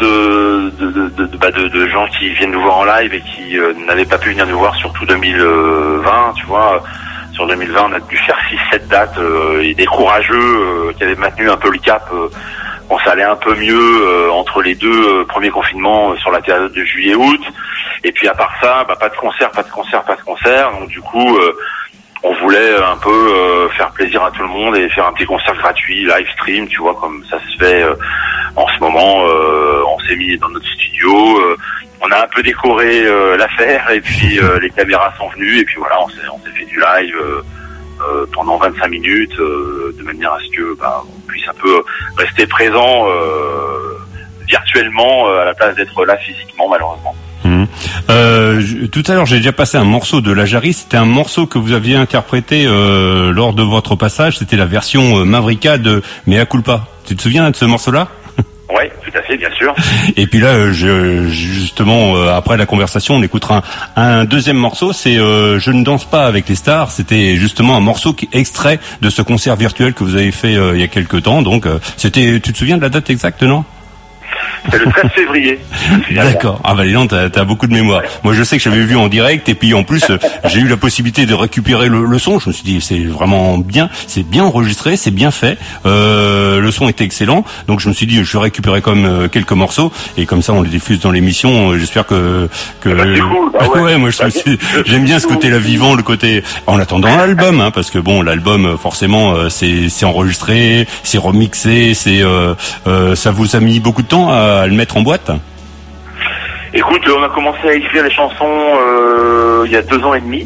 de gens qui viennent nous voir en live et qui n'avaient pas pu venir nous voir, surtout 2020, tu vois. Sur 2020, on a dû faire 6-7 dates et des courageux qui avaient maintenu un peu le cap. Bon, ça allait un peu mieux entre les deux premiers confinements sur la période de juillet-août. Et puis à part ça, pas de concert. Donc du coup, on voulait un peu faire plaisir à tout le monde et faire un petit concert gratuit, live stream, tu vois, comme ça se fait en ce moment. On s'est mis dans notre studio, on a un peu décoré l'affaire et puis les caméras sont venues et puis voilà, on s'est fait du live pendant 25 minutes de manière à ce que on puisse un peu rester présent virtuellement à la place d'être là physiquement, malheureusement. Tout à l'heure, j'ai déjà passé un morceau de La Jarry. C'était un morceau que vous aviez interprété lors de votre passage. C'était la version Mavrika de Mea Culpa. Tu te souviens de ce morceau-là? Oui, tout à fait, bien sûr. Et puis là, justement, après la conversation, on écoutera un deuxième morceau. C'est Je ne danse pas avec les stars. C'était justement un morceau extrait de ce concert virtuel que vous avez fait il y a quelques temps. Donc, c'était. Tu te souviens de la date exacte, non? C'est le 13 février. D'accord. Ah bah dis donc, t'as beaucoup de mémoire. Moi je sais que j'avais vu en direct et puis en plus j'ai eu la possibilité de récupérer le son. Je me suis dit c'est vraiment bien, c'est bien enregistré, c'est bien fait. Le son était excellent. Donc je me suis dit je vais récupérer comme quelques morceaux et comme ça on les diffuse dans l'émission. J'espère que c'est cool. Bah ouais, moi j'aime bien ce côté-là vivant, le côté en attendant l'album, hein, parce que bon l'album forcément c'est enregistré, c'est remixé, ça vous a mis beaucoup de temps à le mettre en boîte? Écoute, on a commencé à écrire les chansons il y a 2 ans et demi,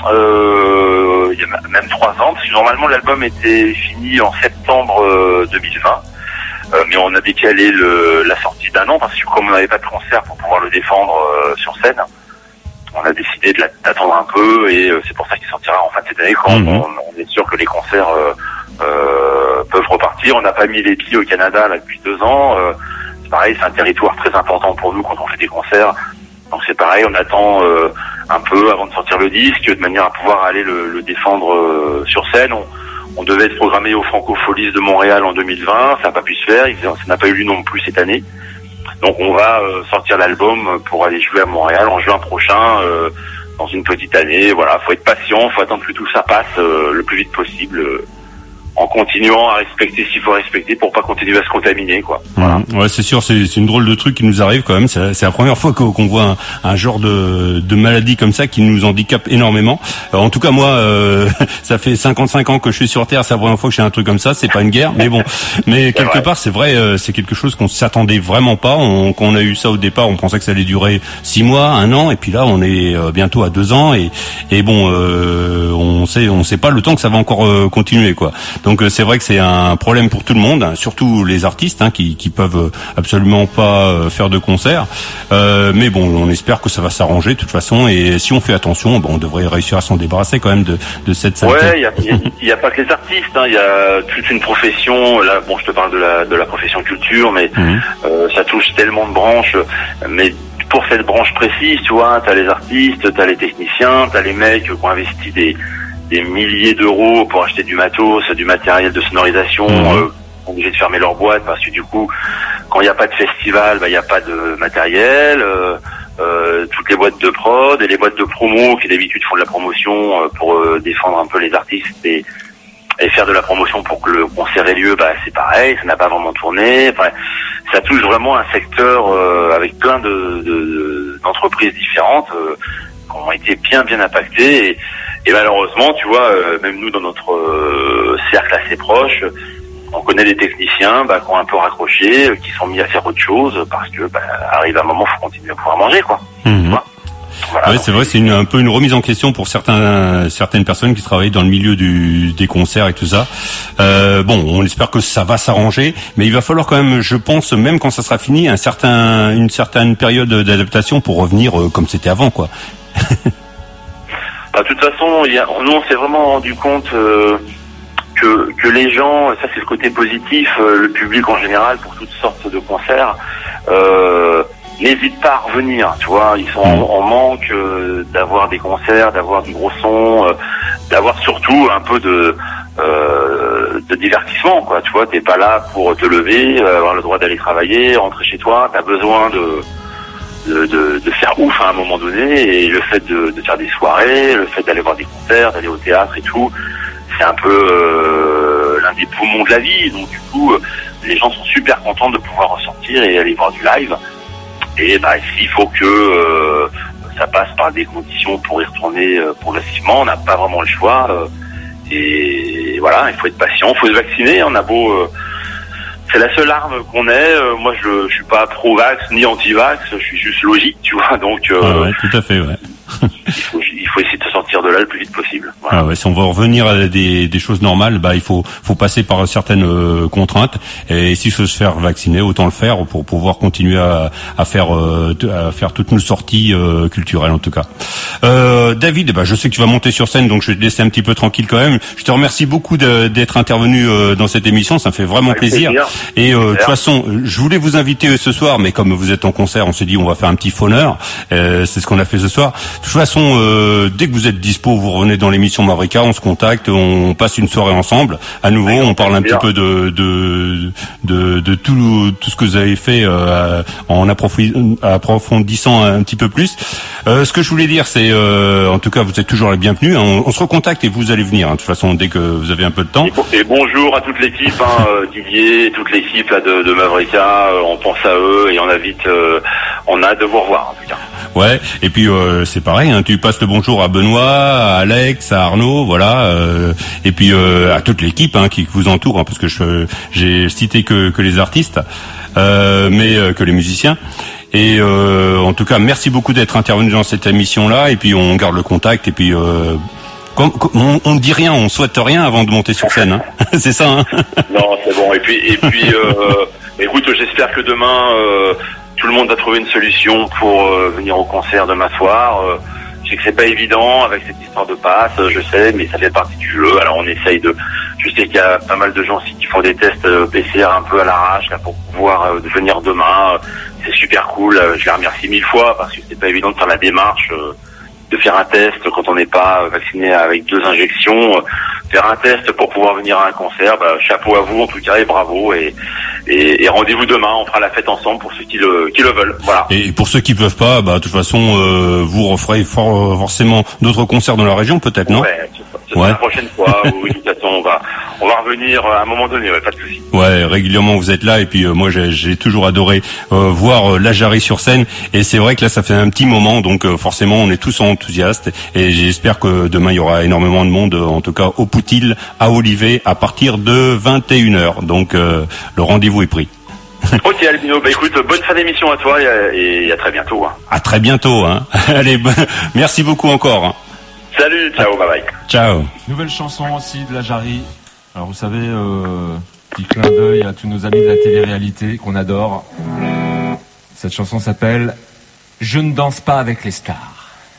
il y a même 3 ans, parce que normalement l'album était fini en septembre 2020, mais on a décalé la sortie d'1 an, parce que comme on n'avait pas de concert pour pouvoir le défendre sur scène, on a décidé d'attendre un peu, et c'est pour ça qu'il sortira en fin de cette année, quand on est sûr que les concerts peuvent repartir. On n'a pas mis les pieds au Canada là depuis 2 ans, c'est pareil, c'est un territoire très important pour nous quand on fait des concerts. Donc c'est pareil, on attend un peu avant de sortir le disque, de manière à pouvoir aller le défendre sur scène. On devait être programmé au Francopholies de Montréal en 2020, ça n'a pas pu se faire, ça n'a pas eu lieu non plus cette année. Donc on va sortir l'album pour aller jouer à Montréal en juin prochain, dans une petite année. Voilà, faut être patient, faut attendre que tout ça passe le plus vite possible. En continuant à respecter ce qu'il faut respecter pour pas continuer à se contaminer, quoi. Voilà. Ouais, c'est sûr, c'est une drôle de truc qui nous arrive quand même. C'est la première fois qu'on voit un genre de maladie comme ça qui nous handicape énormément. En tout cas, moi, ça fait 55 ans que je suis sur Terre. C'est la première fois que j'ai un truc comme ça. C'est pas une guerre, mais bon. Mais quelque part, c'est vrai, c'est quelque chose qu'on s'attendait vraiment pas. Quand on a eu ça au départ, on pensait que ça allait durer 6 mois, 1 an, et puis là, on est bientôt à 2 ans, et bon, on sait pas le temps que ça va encore continuer, quoi. Donc c'est vrai que c'est un problème pour tout le monde, surtout les artistes qui peuvent absolument pas faire de concert. Mais bon, on espère que ça va s'arranger de toute façon. Et si on fait attention, on devrait réussir à s'en débarrasser quand même de cette saleté. Ouais, il y a pas que les artistes. Il y a toute une profession. Là, bon, je te parle de la profession culture, mais ça touche tellement de branches. Mais pour cette branche précise, tu vois, t'as les artistes, t'as les techniciens, t'as les mecs qui ont investi des milliers d'euros pour acheter du matos, du matériel de sonorisation, obligés de fermer leur boîte parce que du coup, quand il n'y a pas de festival, il n'y a pas de matériel. Toutes les boîtes de prod et les boîtes de promo qui d'habitude font de la promotion pour défendre un peu les artistes et faire de la promotion pour que le concert ait lieu, c'est pareil, ça n'a pas vraiment tourné. Enfin, ça touche vraiment un secteur avec plein d'entreprises différentes qui ont été bien impactées. Et malheureusement, tu vois, même nous dans notre cercle assez proche, on connaît des techniciens qui ont un peu raccroché, qui sont mis à faire autre chose parce que arrive un moment, faut continuer à pouvoir manger, quoi. Voilà. Ouais, c'est vrai, c'est un peu une remise en question pour certaines personnes qui travaillent dans le milieu des concerts et tout ça. Bon, on espère que ça va s'arranger, mais il va falloir quand même, je pense, même quand ça sera fini, une certaine période d'adaptation pour revenir comme c'était avant, quoi. De toute façon, nous on s'est vraiment rendu compte que les gens, ça c'est le côté positif, le public en général pour toutes sortes de concerts, n'hésitent pas à revenir, tu vois, ils sont en manque d'avoir des concerts, d'avoir du gros son, d'avoir surtout un peu de divertissement, quoi. Tu vois, t'es pas là pour te lever, avoir le droit d'aller travailler, rentrer chez toi. T'as besoin de faire ouf à un moment donné, et le fait de faire des soirées, le fait d'aller voir des concerts, d'aller au théâtre et tout, c'est un peu l'un des poumons de la vie. Donc du coup, les gens sont super contents de pouvoir ressortir et aller voir du live. Et bah, s'il faut que ça passe par des conditions pour y retourner progressivement, on n'a pas vraiment le choix. Et voilà, il faut être patient, il faut se vacciner. On a beau, c'est la seule arme qu'on ait. Moi, je suis pas pro-vax ni anti-vax, je suis juste logique, tu vois. Donc, ouais, tout à fait, ouais. il faut essayer de sortir de là le plus vite possible. Voilà. Ah ouais, si on veut revenir à des choses normales, bah il faut passer par certaines contraintes, et s'il faut se faire vacciner, autant le faire pour pouvoir continuer à faire toutes nos sorties culturelles en tout cas. David, bah je sais que tu vas monter sur scène, donc je vais te laisser un petit peu tranquille quand même. Je te remercie beaucoup d'être intervenu dans cette émission, ça me fait vraiment plaisir. Et de toute façon, je voulais vous inviter ce soir, mais comme vous êtes en concert, on s'est dit on va faire un petit fauneur. C'est ce qu'on a fait ce soir. De toute façon, dès que vous êtes dispo, vous revenez dans l'émission Mavrika, on se contacte, on passe une soirée ensemble. À nouveau, on parle un petit peu de tout ce que vous avez fait en approfondissant un petit peu plus. Ce que je voulais dire, c'est en tout cas, vous êtes toujours les bienvenus. On se recontacte et vous allez venir. De toute façon, dès que vous avez un peu de temps. Et bonjour à toute l'équipe, Didier, toute l'équipe là de Mavrika. On pense à eux et on on a hâte de vous revoir en tout cas. Ouais, et puis c'est pareil, hein, tu passes le bonjour à Benoît, à Alex, à Arnaud, voilà, et puis à toute l'équipe qui vous entoure, parce que j'ai cité que les artistes, mais que les musiciens. Et en tout cas, merci beaucoup d'être intervenu dans cette émission-là, et puis on garde le contact, et puis on ne dit rien, on souhaite rien avant de monter sur scène, hein. C'est ça, hein. Non, c'est bon. Et puis écoute, j'espère que demain tout le monde va trouver une solution pour venir au concert demain soir. Je sais que c'est pas évident avec cette histoire de passe, je sais, mais ça fait partie du jeu. Alors on essaye je sais qu'il y a pas mal de gens aussi qui font des tests PCR un peu à l'arrache là pour pouvoir venir demain. C'est super cool. Je les remercie 1000 fois parce que c'est pas évident de faire la démarche, de faire un test quand on n'est pas vacciné avec 2 injections. Faire un test pour pouvoir venir à un concert, bah, chapeau à vous en tout cas et bravo, et rendez-vous demain, on fera la fête ensemble pour ceux qui le veulent. Voilà. Et pour ceux qui peuvent pas, bah de toute façon vous referez forcément d'autres concerts dans la région peut-être, non? Ouais, la prochaine fois. Oui, de toute façon on va revenir à un moment donné, pas de souci. Ouais, régulièrement vous êtes là, et puis moi j'ai toujours adoré voir la Jarry sur scène, et c'est vrai que là ça fait un petit moment, donc forcément on est tous enthousiastes, et j'espère que demain il y aura énormément de monde, en tout cas au Poutil à Olivet à partir de 21h, donc le rendez-vous est pris. Ok Albino, bah écoute, bonne fin d'émission à toi et à très bientôt. Hein. À très bientôt, hein. Allez, merci beaucoup encore. Hein. Salut, ciao, bye bye. Ciao. Nouvelle chanson aussi de la Jarry. Alors vous savez, petit clin d'œil à tous nos amis de la télé-réalité qu'on adore. Cette chanson s'appelle « Je ne danse pas avec les stars ».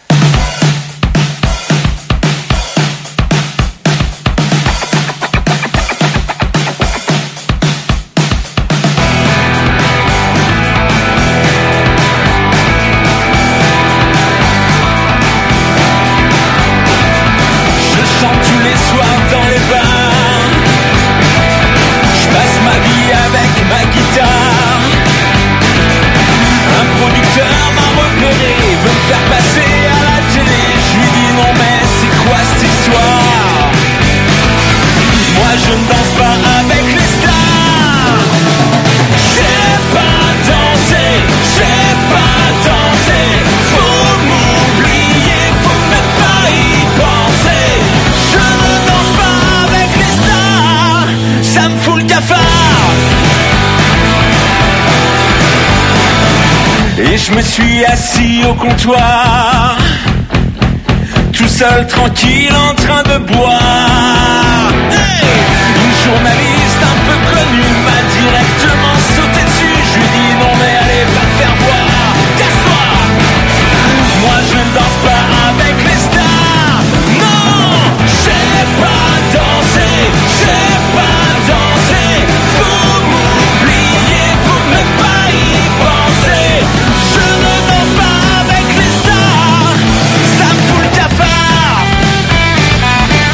Je me suis assis au comptoir, tout seul, tranquille, en train de boire. Hey, une journaliste un peu connue m'a directement sauté dessus. Je lui dis non mais allez, va te faire voir, casse-toi. Moi je ne danse pas avec les stars. Non, j'ai pas dansé, j'ai pas dansé. Faut m'oublier, faut même pas y penser. Je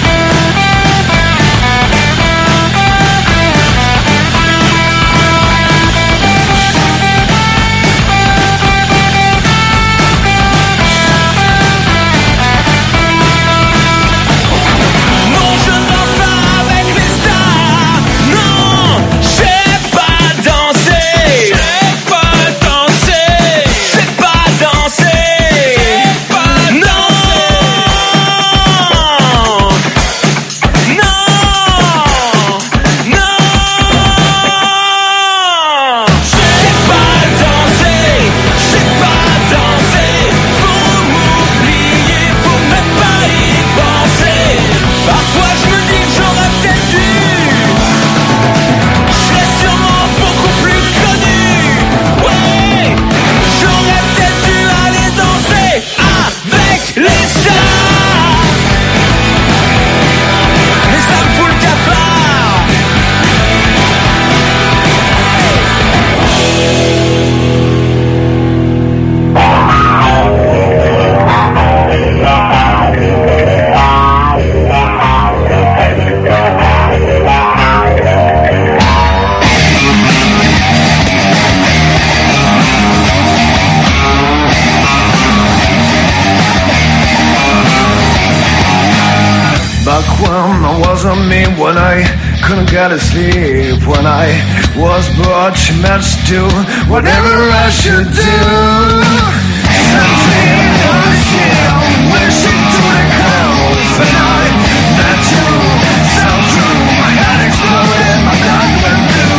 on me when I couldn't get to sleep. When I was bored, she managed to do whatever I should do. Something in the shell, wishing to the cold. And I met you, so true. My head exploded, my blood went blue.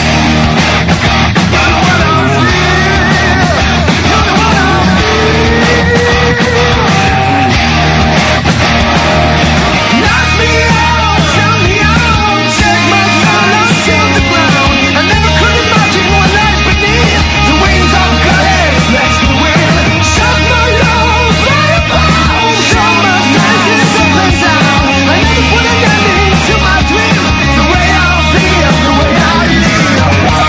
But what I feel, but what I feel. Knock me out, turn me on, take my thoughts to the ground. I never could imagine what life beneath the wings of goddess next to the wind. Shut my love, let it bow. Show my senses upside down. I never put an ending to my dreams. The way I feel, the way I live.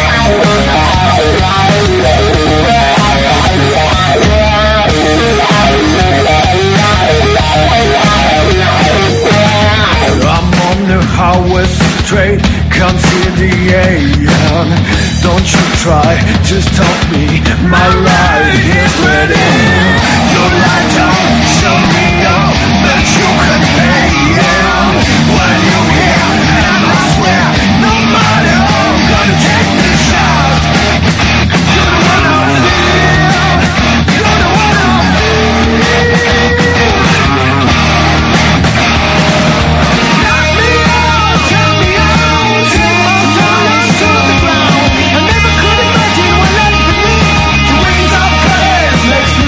I'm on the highway straight, can't see the end. Don't you try to stop me, my ride is ready. Your light don't show me all that you can pay. When you hear, and I swear, no matter how, I'm gonna take the shot. You're the one I feel, you're the one I feel. Knock me out, turn me on, take my thoughts to the ground. I never could imagine what life beneath the wings of goddess makes me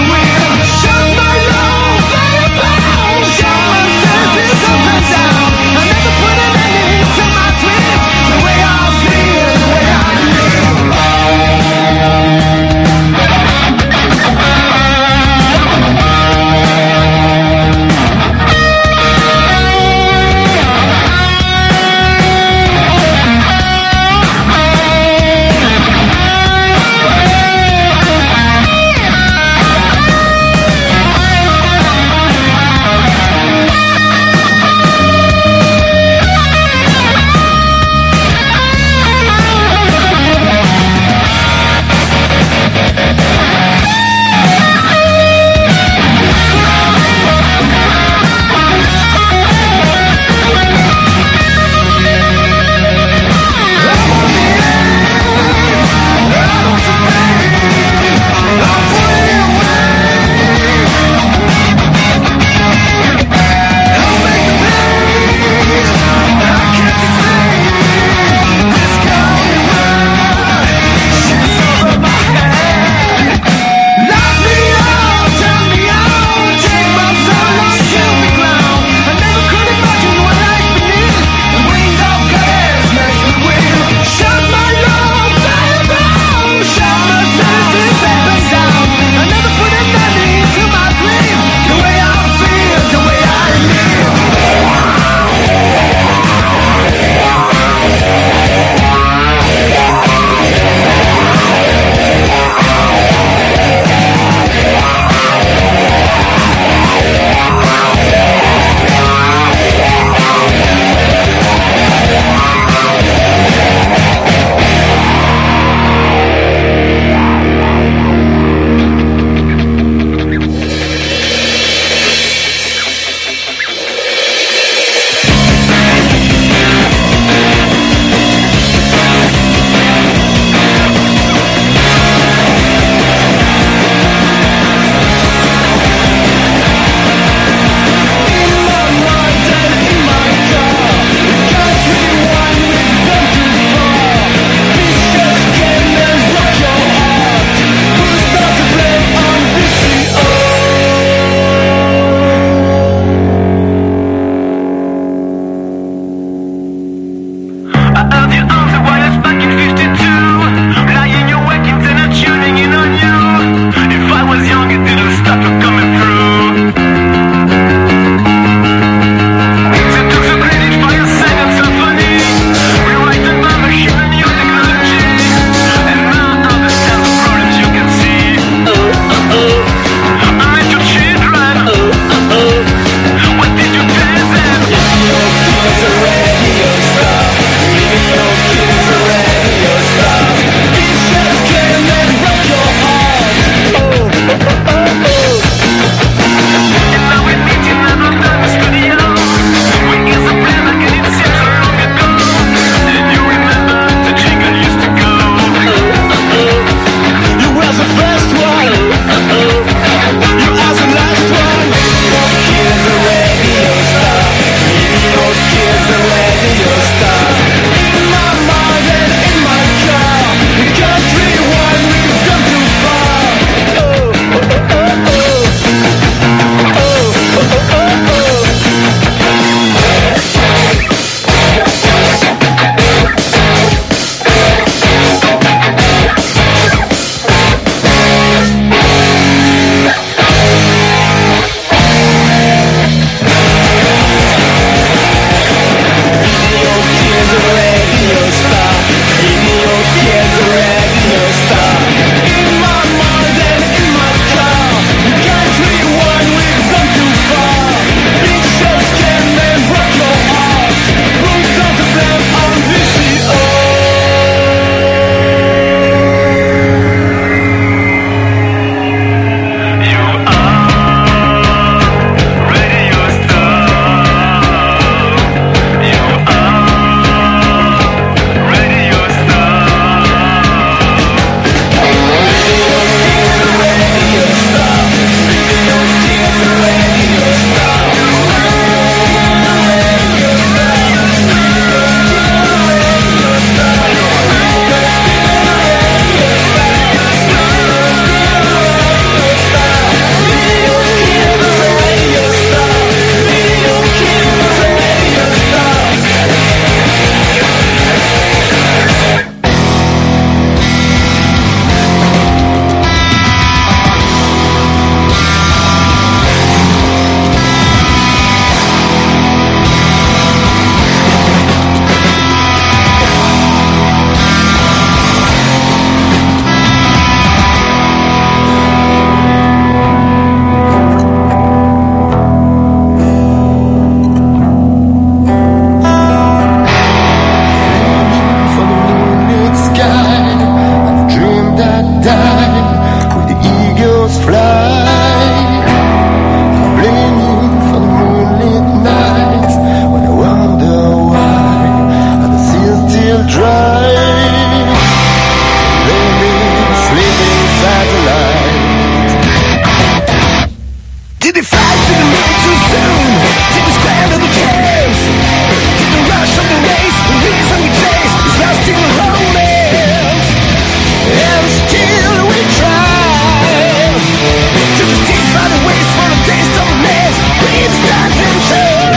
they fly to the moon too soon? Did we scramble the cans? Did the rush of the race, the reason we chase is lost in the romance? And still we try to just teach by the ways for a taste of a man's breathes adventure.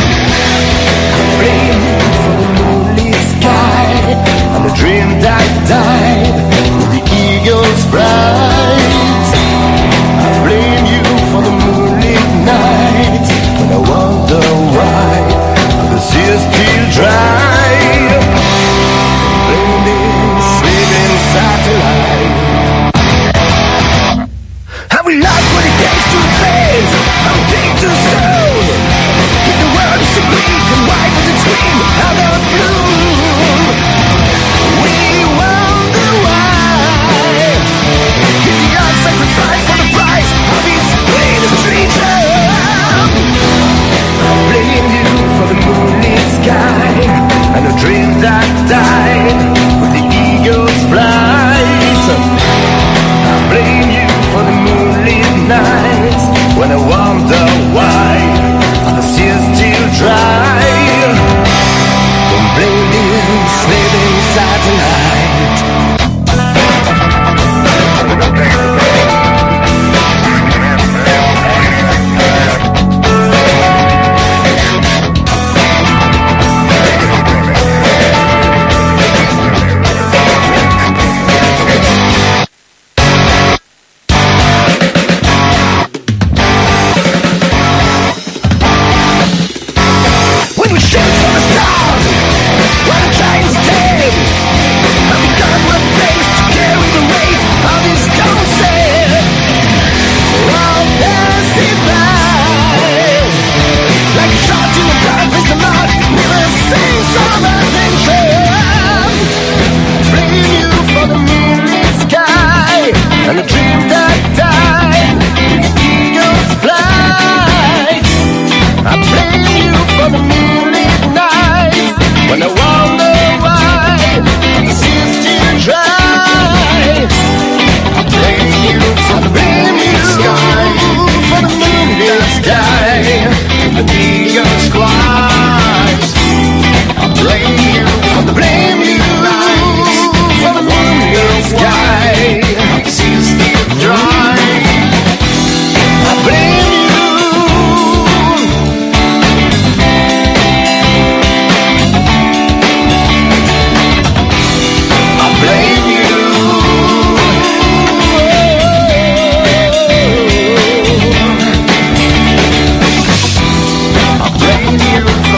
Rain for the moonlit sky and the dream that died with the eagle's flight. I blame you for the moonlit night when I wonder why the sea is still dry. Blame this living satellite. Have we lost what it takes to replace? I'm being too soon. If the world is so bleak, then why does it scream out of bloom? We wonder why. Is the earth sacrificed for the price of its greatest treasure? I blame you for the moonlit sky and a dream that died with the eagle's flight. I blame you for the moonlit nights when I wonder why the sea is still dry. Don't blame this living satellite. When we shoot for the stars, while the giants dead, I've begun with things to carry the weight of this concept. I'll pass it by, like a shot in the dark, is the mark with a sense of attention. Blame you for the moonlit sky and the dream that died with the eagle's flight. I blame you for the moonlit nights when I wonder why the sea is still dry. I blame you for the moonlit sky, for the moonlit sky, and the eagle's flight. I blame you for the for the moonlit sky, the sea is still dry. I blame you. Blame you. I blame you.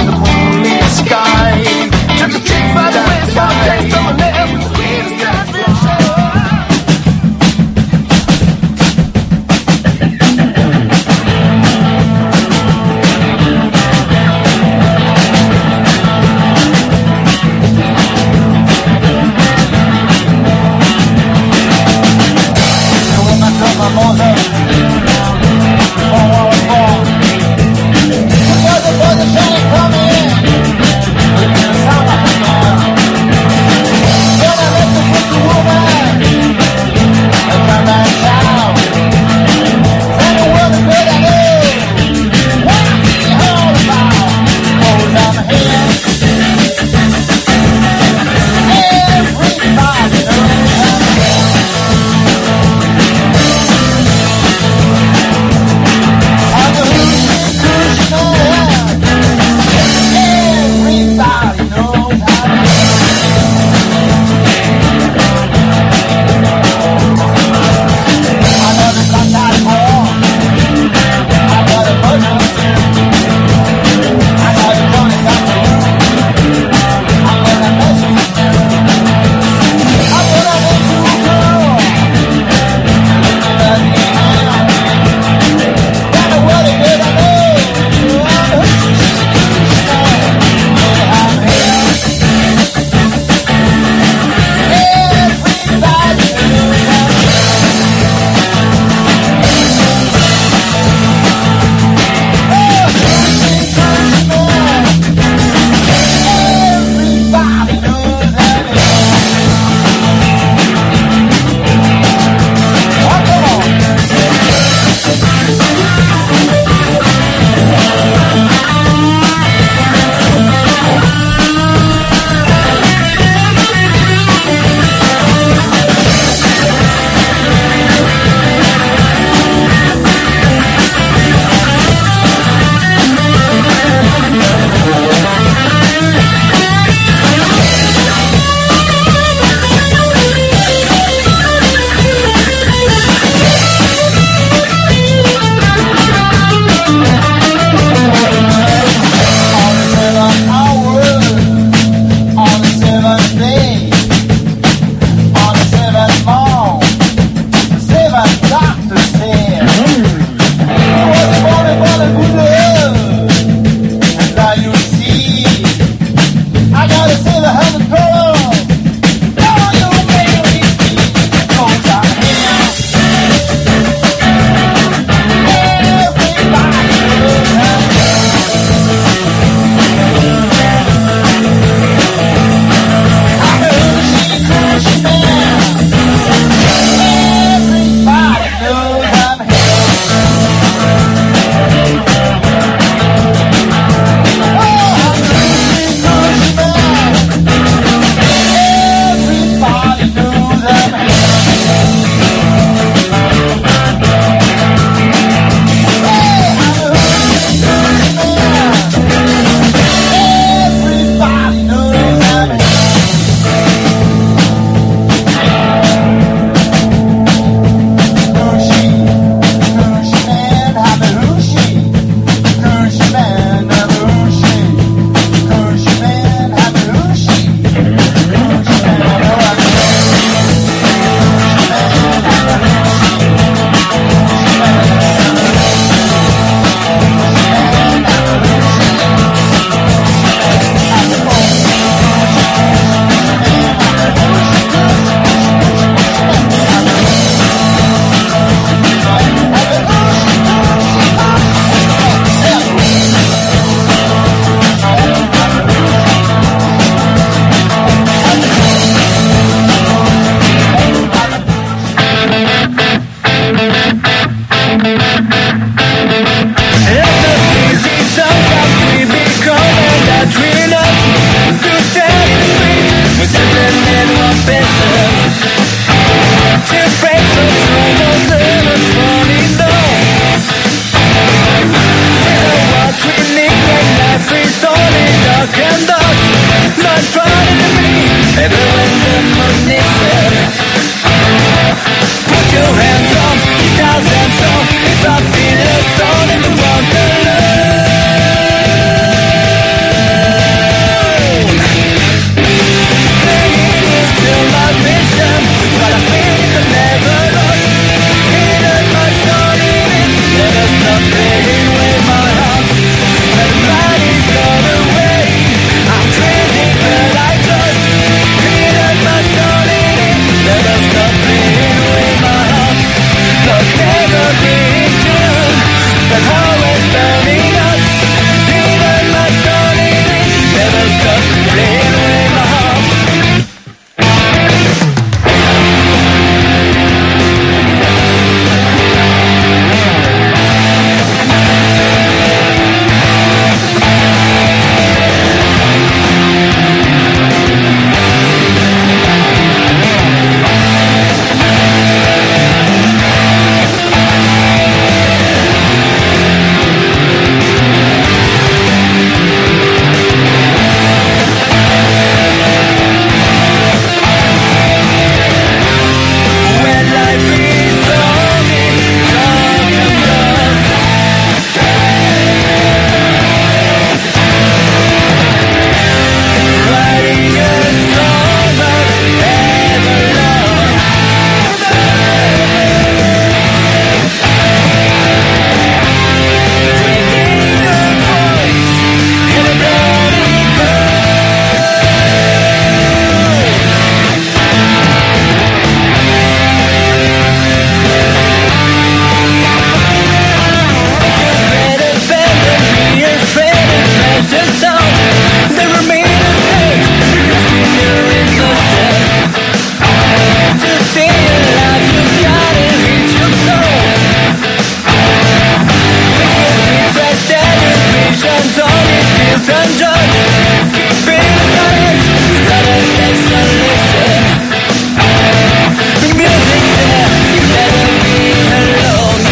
listen, judge. Be the silence, silent isolation. The music there, you never be alone.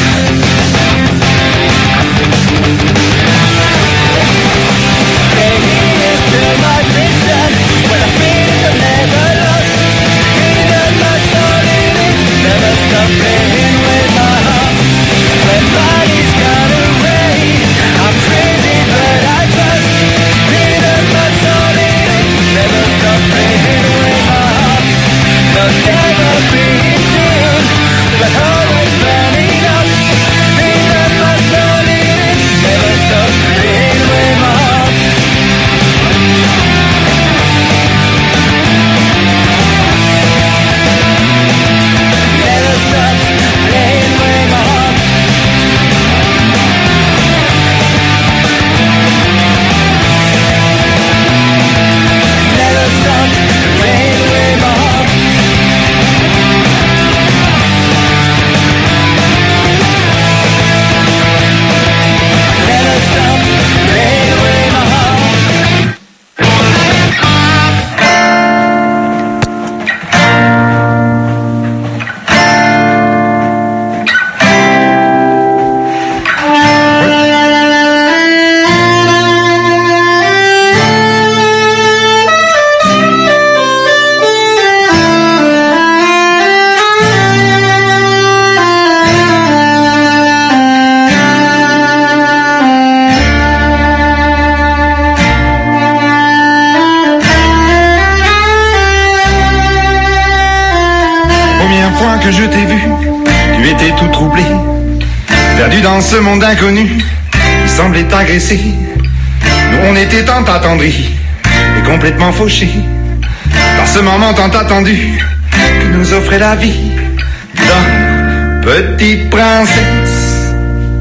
Baby, it's still my mission. When I feel the never lost, even my soul in it, never stop playing with my heart. When body's gone away, I'm crazy but I trust. Even my soul in it, never stop playing with my heart. No, never be in tune, but always burning up. Even my soul in it, never stop playing with my heart. Never stop playing with my heart. Never stop playing with my heart. Never stop playing with my heart. Première fois que je t'ai vu, tu étais tout troublé, perdu dans ce monde inconnu, il semblait t'agresser. Nous on était tant attendris et complètement fauchés par ce moment tant attendu que nous offrait la vie. Dors, petite princesse,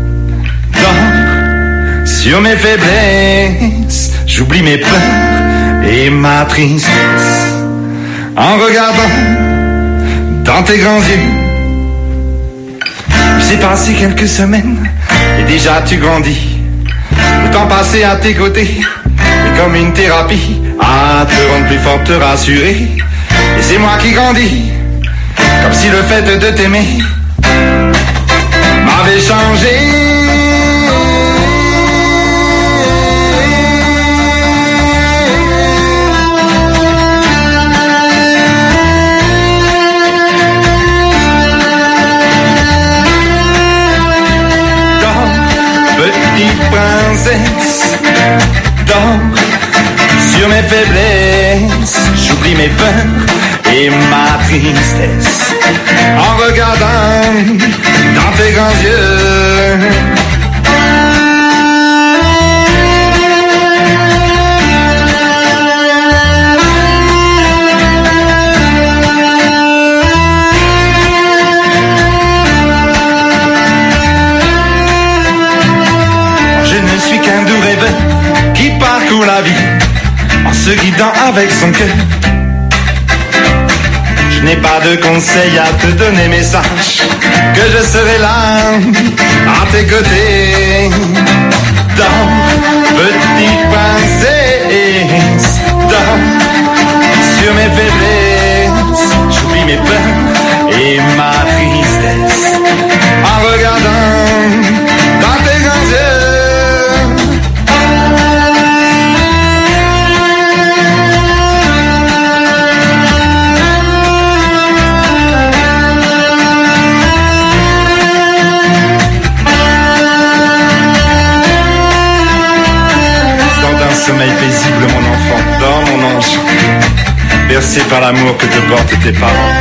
dors sur mes faiblesses, j'oublie mes peurs et ma tristesse en regardant dans tes grands yeux. Il s'est passé quelques semaines et déjà tu grandis. Le temps passé à tes côtés est comme une thérapie à te rendre plus fort, te rassurer. Et c'est moi qui grandis, comme si le fait de t'aimer m'avait changé. Petite princesse, dors sur mes faiblesses, j'oublie mes peurs et ma tristesse en regardant dans tes grands yeux. Un doux rêveur qui parcourt la vie en se guidant avec son cœur. Je n'ai pas de conseils à te donner, mais sache que je serai là à tes côtés. Dors, petite princesse, dors sur mes faiblesses, j'oublie mes peurs et ma tristesse en regardant dans tes grands yeux. Sommeil paisible, mon enfant, dors mon ange, bercé par l'amour que te portent tes parents.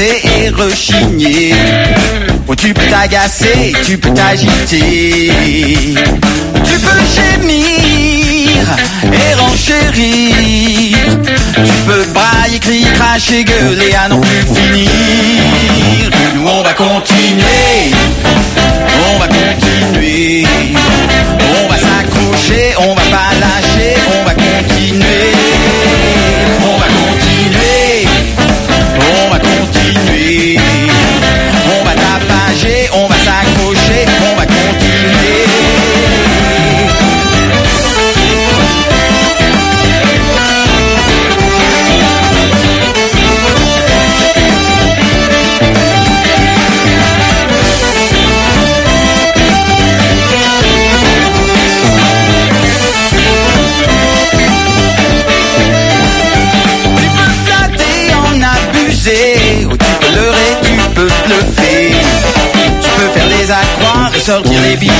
forcer et rechigner. Oh, tu peux t'agacer, tu peux t'agiter. Tu peux gémir et renchérir. Tu peux brailler, crier, cracher, gueuler à n'en plus finir. Nous on va continuer, on va continuer. On va s'accrocher, on va pas lâcher, on va continuer. On va continuer, on va continuer. On va tapager, on va s'accrocher, on va continuer. Oh, tu peux leurrer, tu peux bluffer. Tu peux faire les accroires et sortir les billets.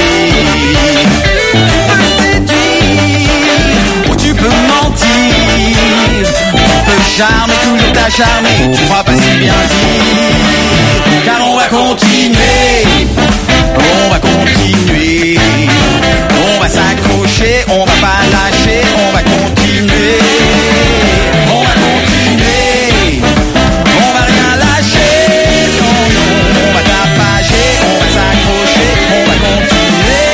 Tu peux séduire, ou tu peux mentir. Tu peux charmer, toujours t'acharner. Tu crois pas si bien dire. Car on va continuer, on va continuer. On va s'accrocher, on va pas lâcher, on va continuer. On va continuer. On va rien lâcher, non, non, on va tapager, on va s'accrocher, on va continuer.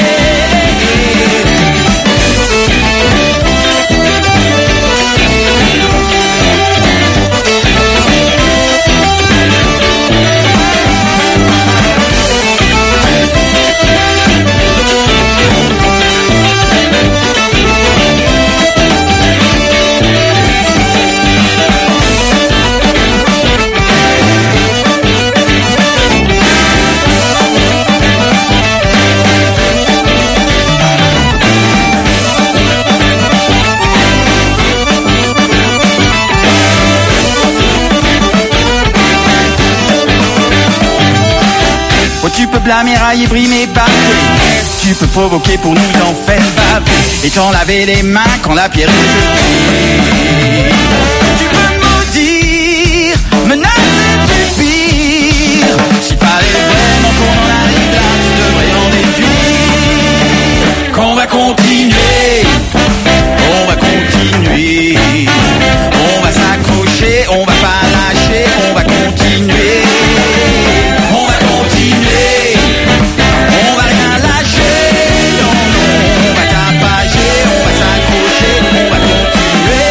Tu peux blâmer, railler, brimer, baver. Tu peux provoquer pour nous en faire baver. Et t'en laver les mains quand la pierre est jetée. Tu peux maudire, menacer du pire. S'il fallait vraiment qu'on en arrive là, tu devrais en déduire qu'on va continuer, on va continuer. On va s'accrocher, on va pas lâcher, on va continuer. On va continuer, on va rien lâcher, non, non, on va tapager, on va s'accrocher, on va continuer.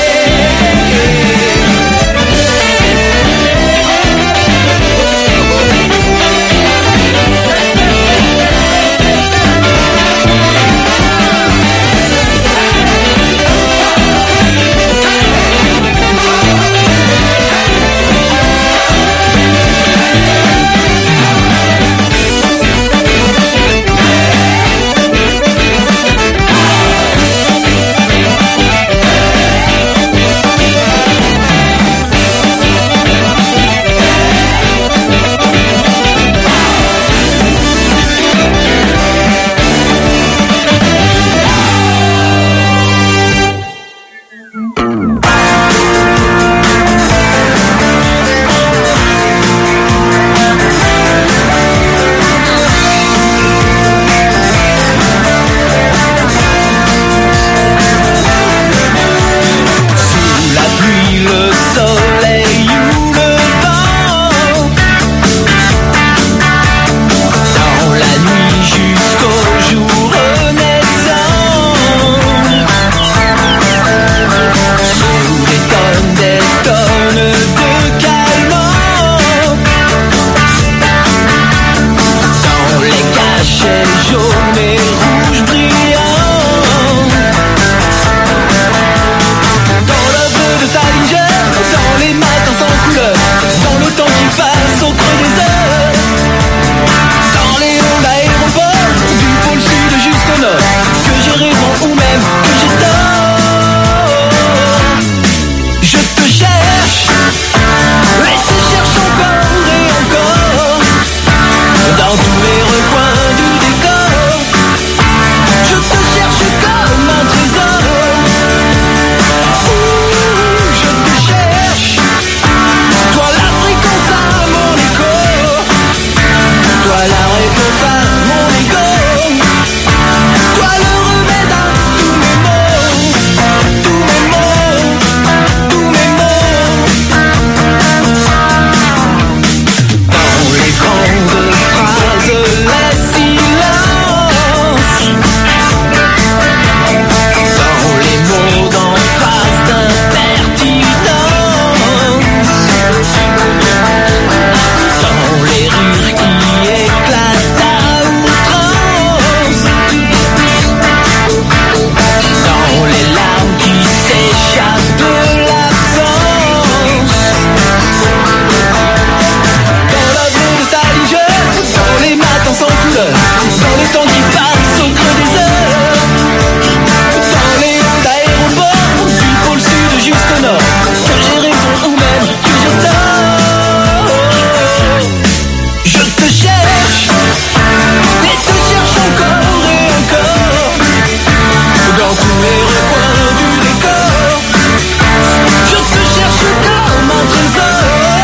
Dans le temps qui passe au creux des heures, dans les halls d'aéroport, du pôle sud jusqu'au nord, que j'ai raison ou même que j'ai tort. Je te cherche, et te cherche encore et encore, dans tous les recoins du décor. Je te cherche comme un trésor.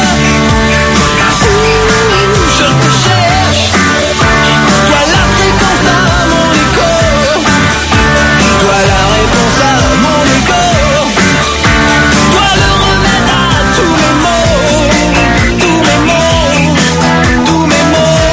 Je te cherche, toi la fréquence à mon écho, toi la réponse à mon écho, toi le remède à tous mes maux, tous mes maux, tous mes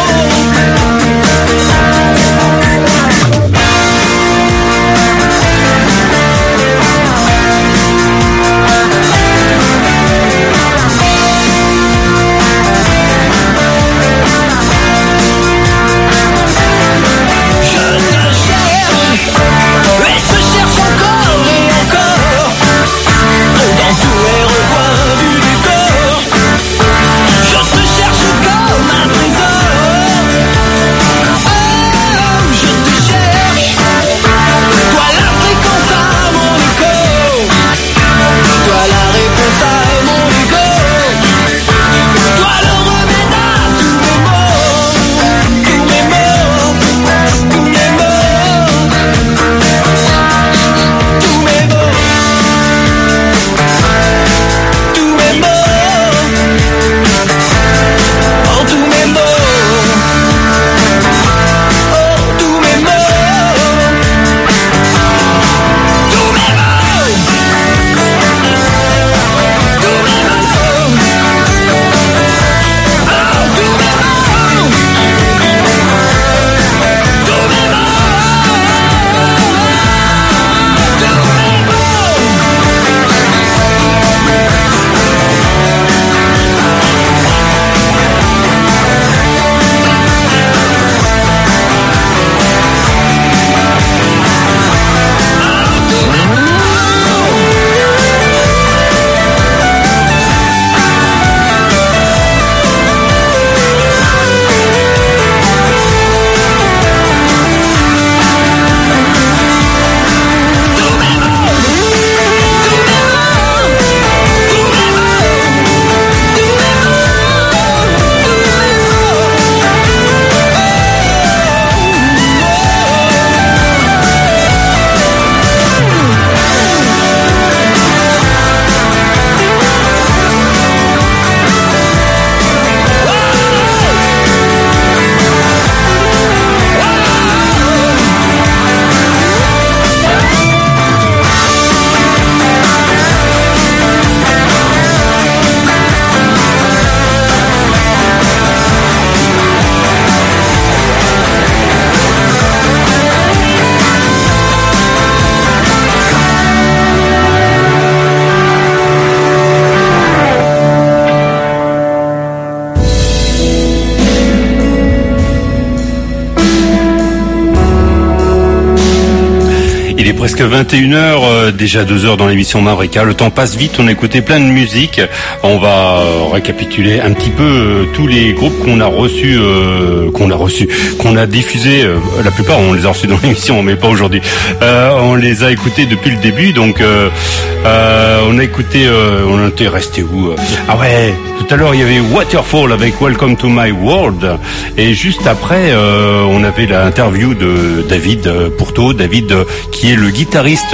Presque 21h, déjà 2 heures dans l'émission Mavrika. Le temps passe vite, on a écouté plein de musique. On va récapituler un petit peu tous les groupes qu'on a reçus, qu'on a diffusés. La plupart, on les a reçus dans l'émission, mais pas aujourd'hui. On les a écoutés depuis le début, donc on a écouté, on était resté où? Ah ouais, tout à l'heure il y avait Waterfall avec Welcome to My World, et juste après on avait l'interview de David Pourteau, David qui est le guitariste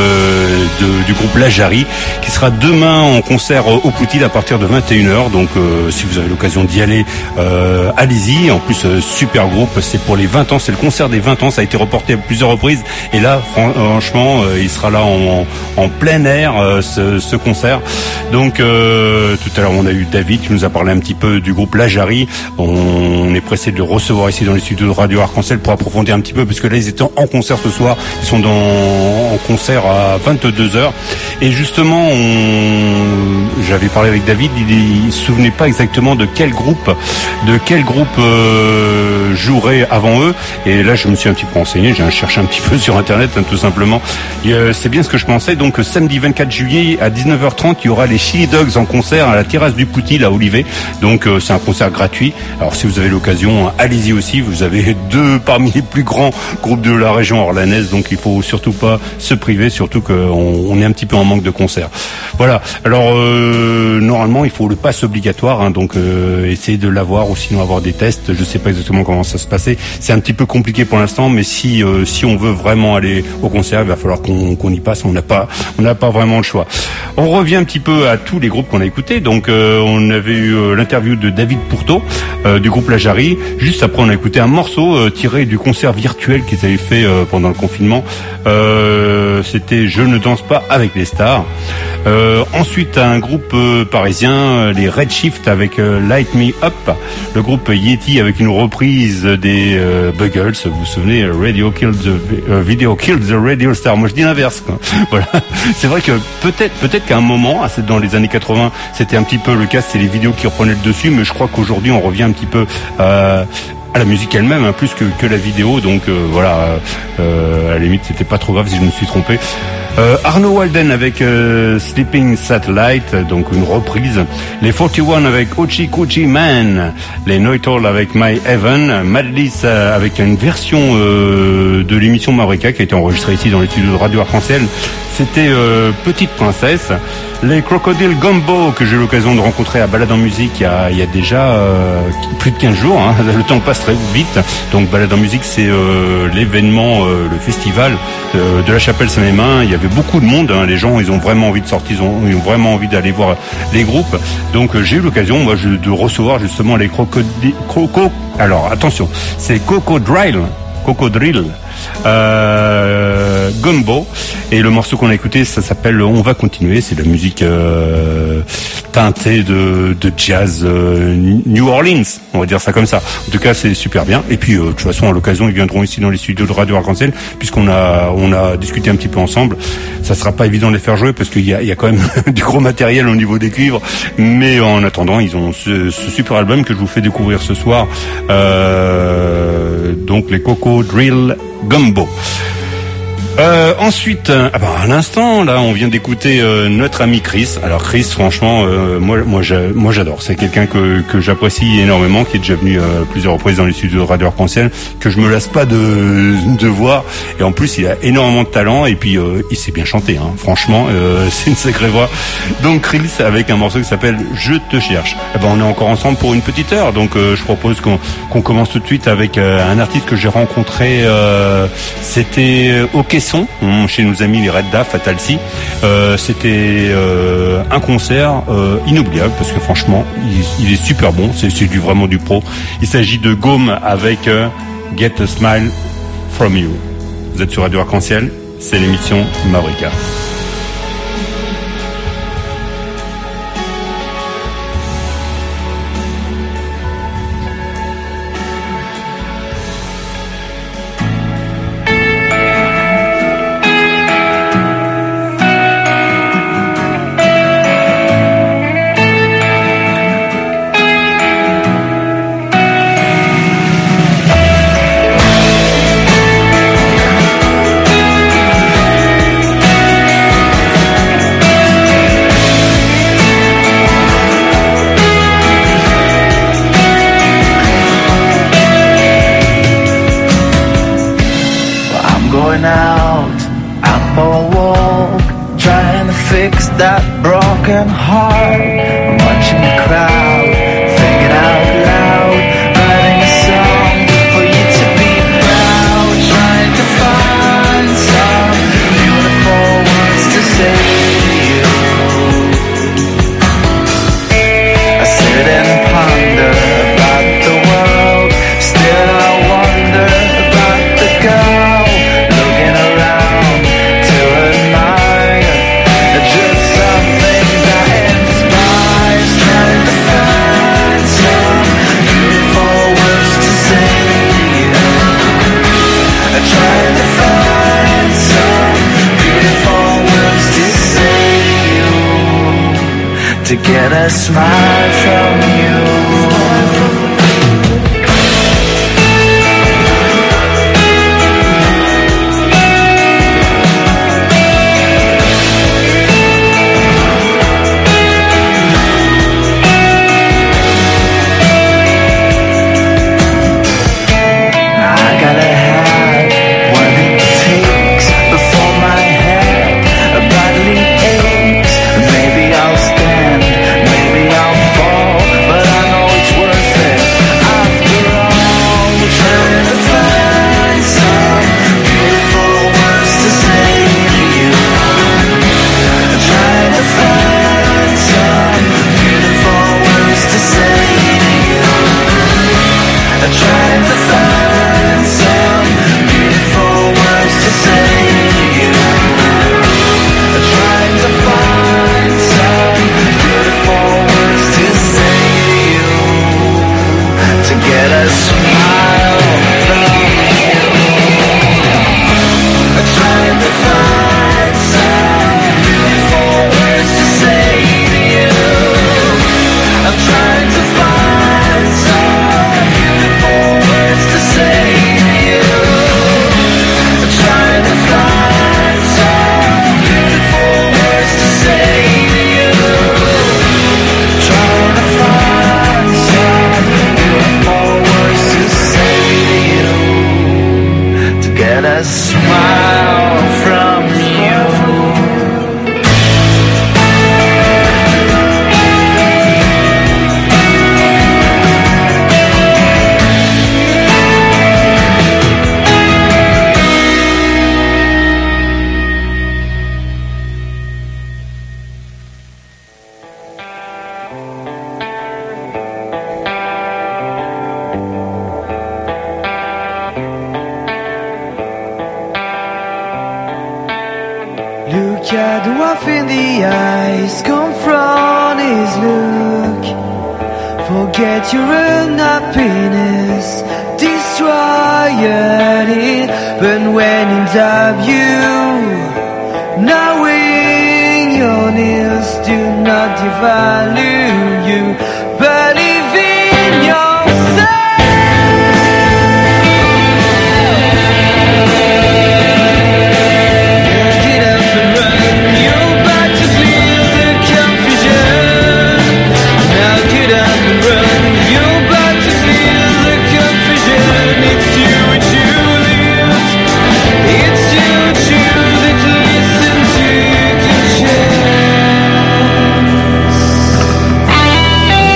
du groupe La Jarry, qui sera demain en concert au Poutil à partir de 21h. Donc si vous avez l'occasion d'y aller, allez-y. En plus, super groupe, c'est pour les 20 ans, c'est le concert des 20 ans, ça a été reporté à plusieurs reprises, et là franchement il sera là en plein air, ce concert. Donc tout à l'heure on a eu David qui nous a parlé un petit peu du groupe La Jarry. On est pressé de le recevoir ici dans les studios de Radio Arc-en-Ciel pour approfondir un petit peu, parce que là ils étaient en concert ce soir, ils sont dans en concert à 22h. Et justement, j'avais parlé avec David, il se souvenait pas exactement de quel groupe jouerait avant eux. Et là, je me suis un petit peu renseigné, j'ai cherché un petit peu sur Internet, tout simplement. C'est bien ce que je pensais. Donc, samedi 24 juillet à 19h30, il y aura les Chili Dogs en concert à la terrasse du Poutil à Olivet. Donc, c'est un concert gratuit. Alors, si vous avez l'occasion, allez-y aussi. Vous avez deux parmi les plus grands groupes de la région orlanaise. Donc, il faut surtout pas se priver, surtout qu'on est un petit peu en manque de concerts. Voilà. Alors, normalement, il faut le pass obligatoire. Hein, donc, essayer de l'avoir ou sinon avoir des tests. Je sais pas exactement comment ça se passait. C'est un petit peu compliqué pour l'instant, mais si on veut vraiment aller au concert, il va falloir qu'on y passe. On n'a pas vraiment le choix. On revient un petit peu à tous les groupes qu'on a écoutés. Donc, on avait eu l'interview de David Pourteau du groupe La Jarry. Juste après, on a écouté un morceau tiré du concert virtuel qu'ils avaient fait pendant le confinement. C'était Je ne danse pas avec les stars. Ensuite, un groupe parisien, les Redshift avec Light Me Up. Le groupe Yeti avec une reprise des Buggles. Vous vous souvenez, Video Killed the Radio Star. Moi, je dis l'inverse. Voilà. C'est vrai que peut-être qu'à un moment, dans les années 80, c'était un petit peu le cas, c'est les vidéos qui reprenaient le dessus, mais je crois qu'aujourd'hui, on revient un petit peu à la musique elle-même, hein, plus que la vidéo. Donc voilà, à la limite, c'était pas trop grave si je me suis trompé. Arno Walden avec Sleeping Satellite, donc une reprise. Les 41 avec Ochi Kochi Man. Les Noital avec My Heaven. Madlis avec une version de l'émission Mavrika qui a été enregistrée ici dans les studios de Radio Arc-en-Ciel. C'était Petite Princesse. Les Crocodile Gumbo que j'ai eu l'occasion de rencontrer à Balade en Musique il y a déjà plus de 15 jours. Hein. Le temps passe très vite. Donc Balade en Musique, c'est l'événement, le festival de la Chapelle Saint-Mémin. Il y avait beaucoup de monde. Hein. Les gens, ils ont vraiment envie de sortir, ils ont vraiment envie d'aller voir les groupes. Donc j'ai eu l'occasion, moi, de recevoir justement les Alors attention, c'est Cocodrile Gumbo, et le morceau qu'on a écouté, ça s'appelle On va continuer. C'est de la musique teintée de jazz New Orleans, on va dire ça comme ça. En tout cas, c'est super bien. Et puis de toute façon, à l'occasion, ils viendront ici dans les studios de Radio Arc-en-Ciel, puisqu'on a discuté un petit peu ensemble. Ça sera pas évident de les faire jouer parce qu'il y a quand même du gros matériel au niveau des cuivres, mais en attendant, ils ont ce super album que je vous fais découvrir ce soir, donc les Cocodrile Gumbo. Ensuite, à l'instant, là, on vient d'écouter notre ami Chris. Alors Chris, franchement, moi j'adore. C'est quelqu'un que j'apprécie énormément, qui est déjà venu plusieurs reprises dans les studios de Radio Arc-en-Ciel, que je me lasse pas de voir. Et en plus, il a énormément de talent, et puis il sait bien chanter. Hein. Franchement, c'est une sacrée voix. Donc Chris avec un morceau qui s'appelle Je te cherche. On est encore ensemble pour une petite heure. Donc je propose qu'on commence tout de suite avec un artiste que j'ai rencontré. C'était au Caisson, chez nos amis les Red Daff à Talcy. C'était un concert inoubliable parce que franchement il est super bon, c'est vraiment du pro. Il s'agit de Gaume avec Get a Smile From You. Vous êtes sur Radio Arc-en-Ciel, c'est l'émission Mavrika. That broken heart, I'm watching the crowd, thinking out loud, writing a song for you to be proud, trying to find some beautiful words to say to you. I sit and ponder about the world, still I wonder about the girl, looking around to admire just something that inspires, trying to find to get a smile from you. Look at the wolf in the eyes, confront his look. Forget your unhappiness, destroy it. But when in doubt you, knowing your needs do not devalue you. Believe in yourself. It's you choose, at least until you can change.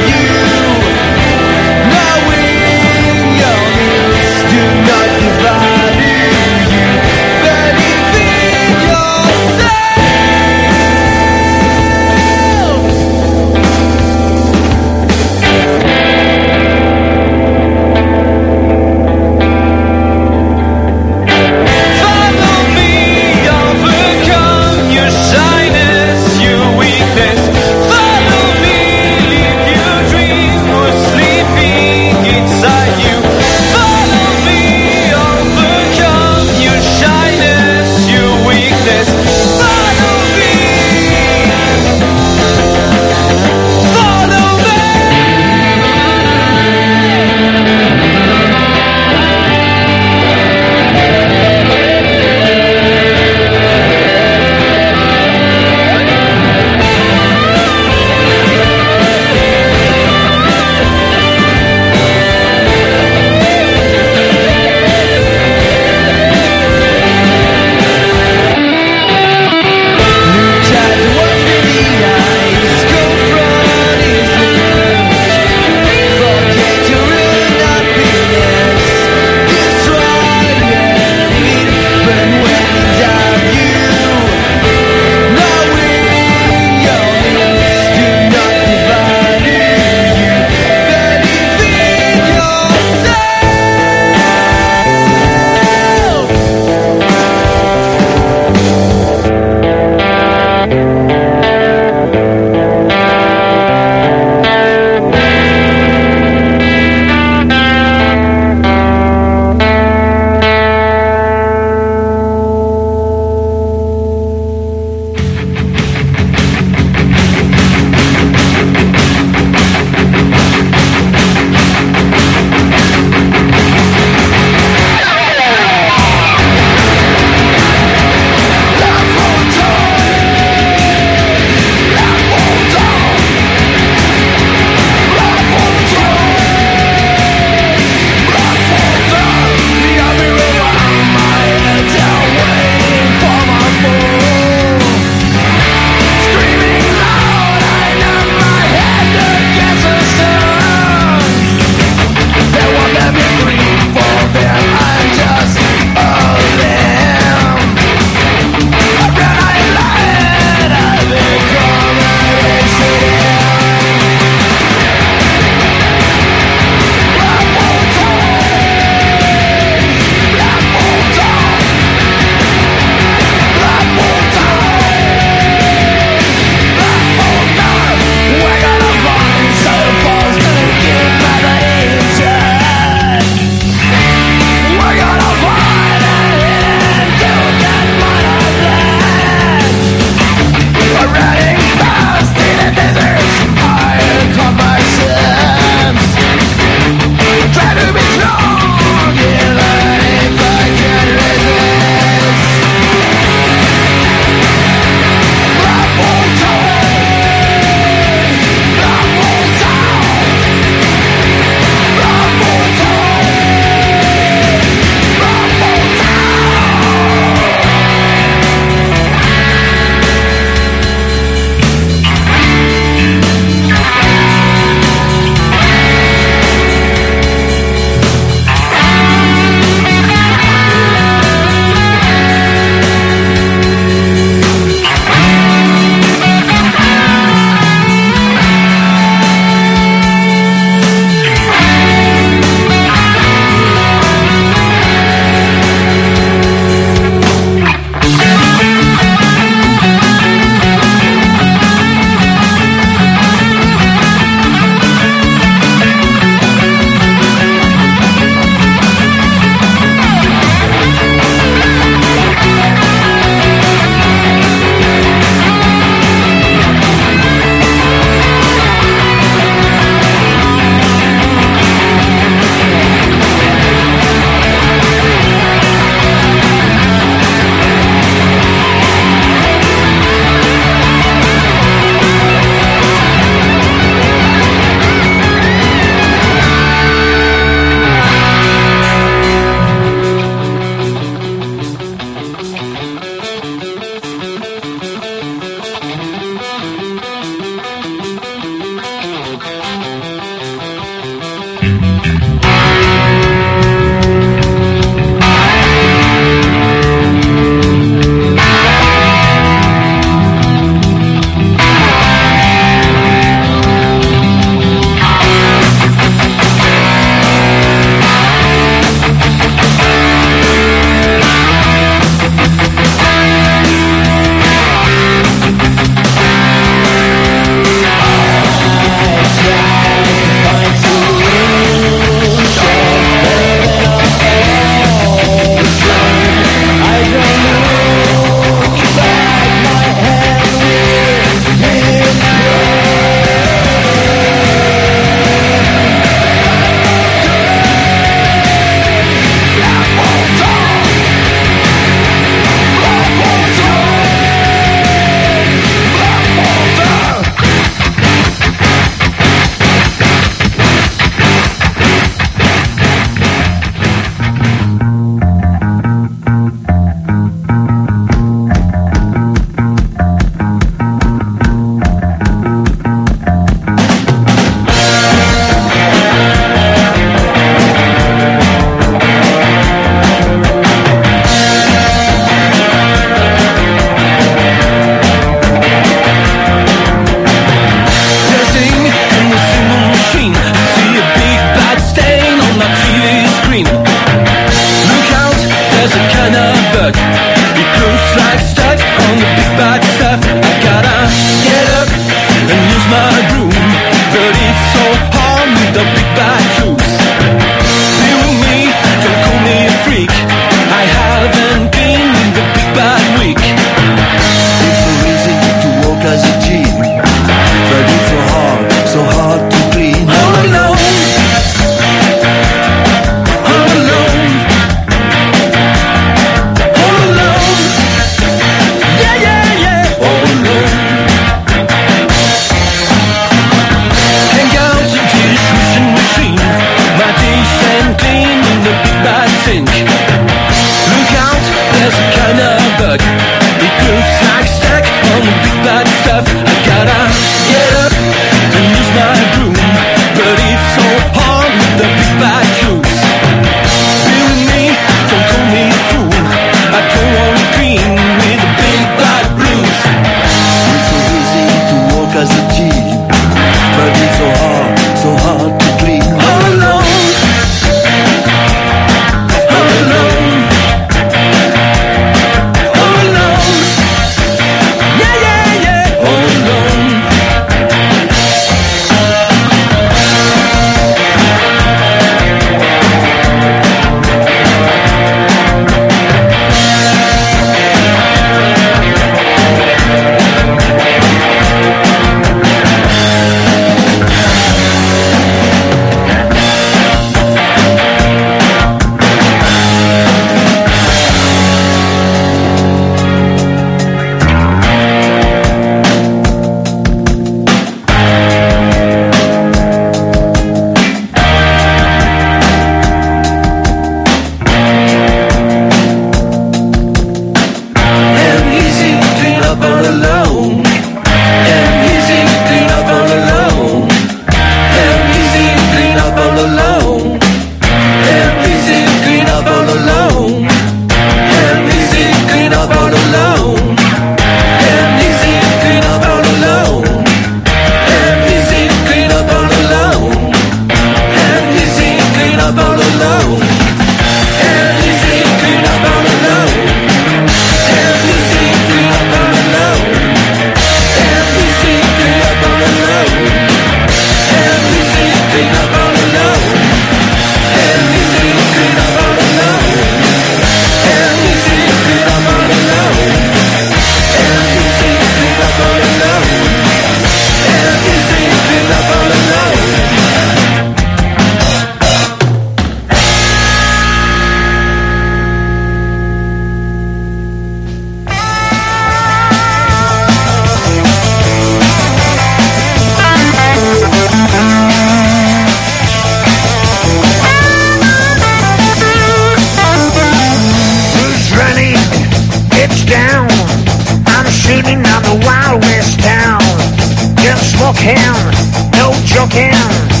walking, no joking, and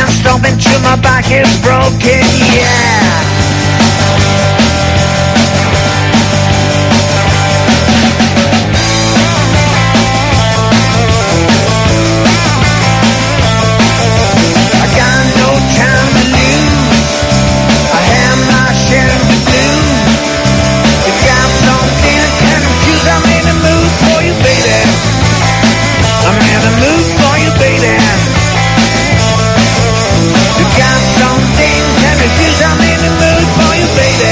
can't stop until my back is broken, yeah. I got no time to lose. I have my share of the blues. You got something I can refuse. I'm in the mood for you, baby. I'm in the mood for you, baby. You got something can refuse. I'm in the mood for you, baby.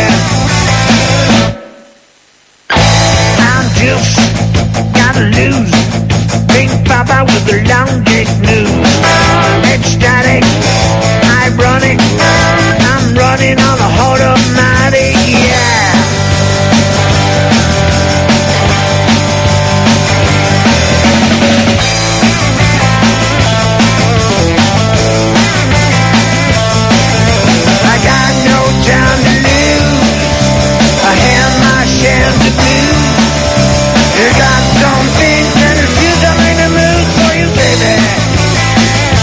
I'm just gotta lose. Big Papa with the long dick news. Ecstatic, ironic. I'm running on the automatic, yeah. I got no time to lose. I have my share to do. You got something to refuse. I'm in the mood for you, baby.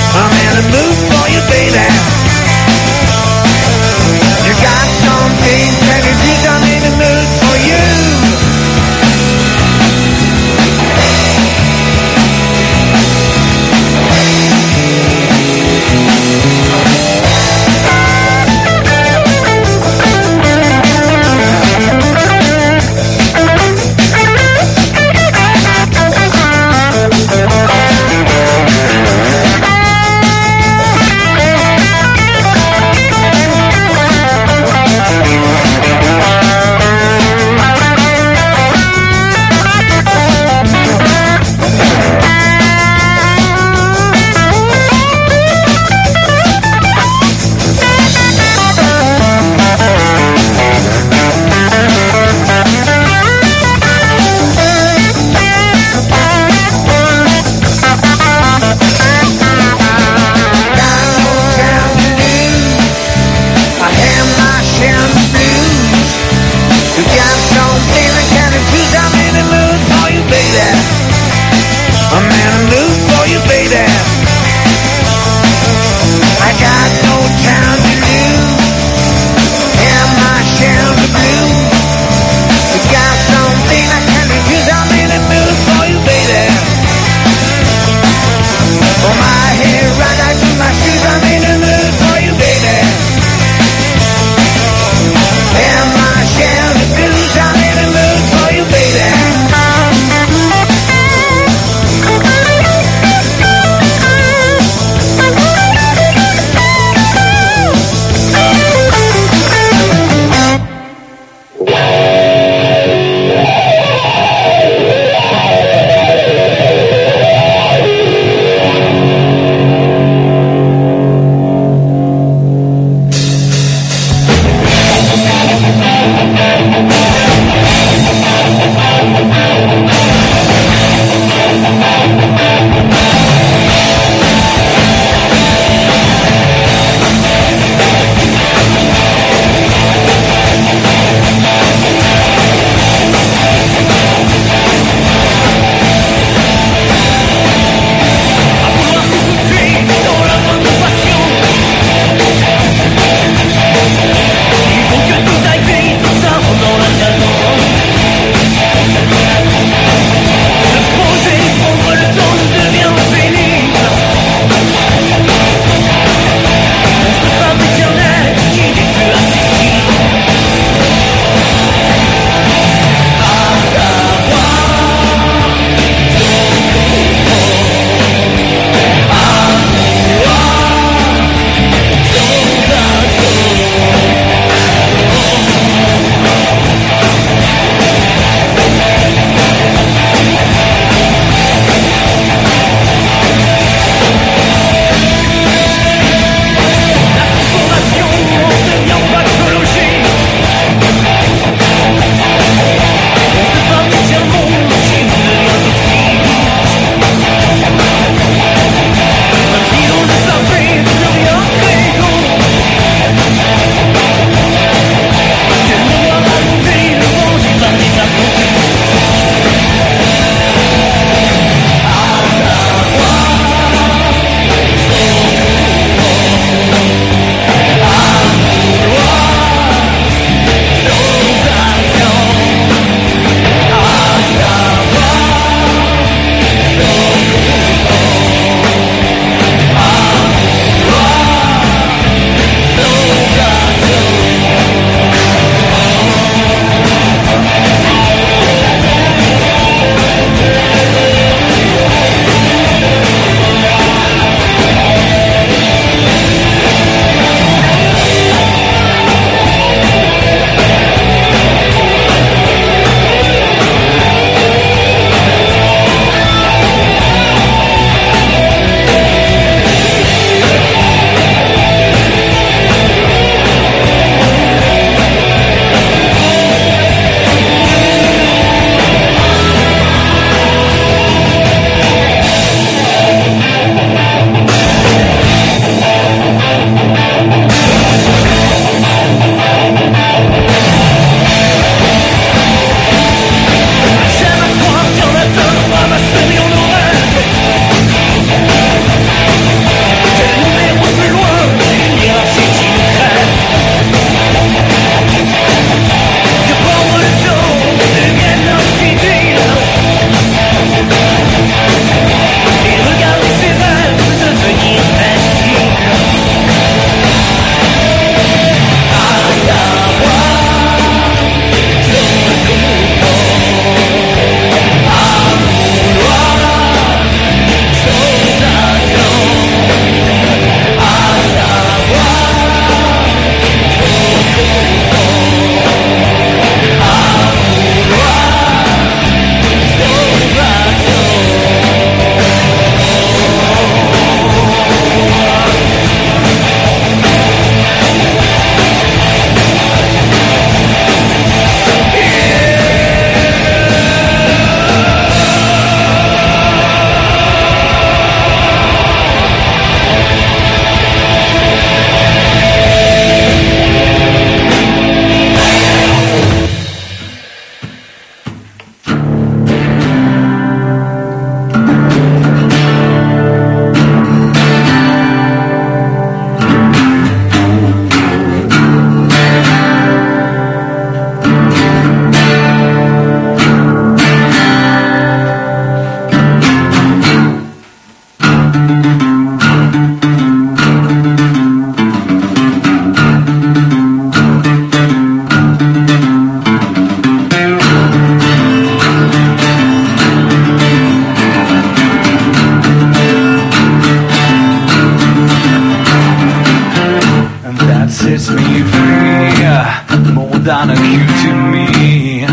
sets me free, more than a cue to me.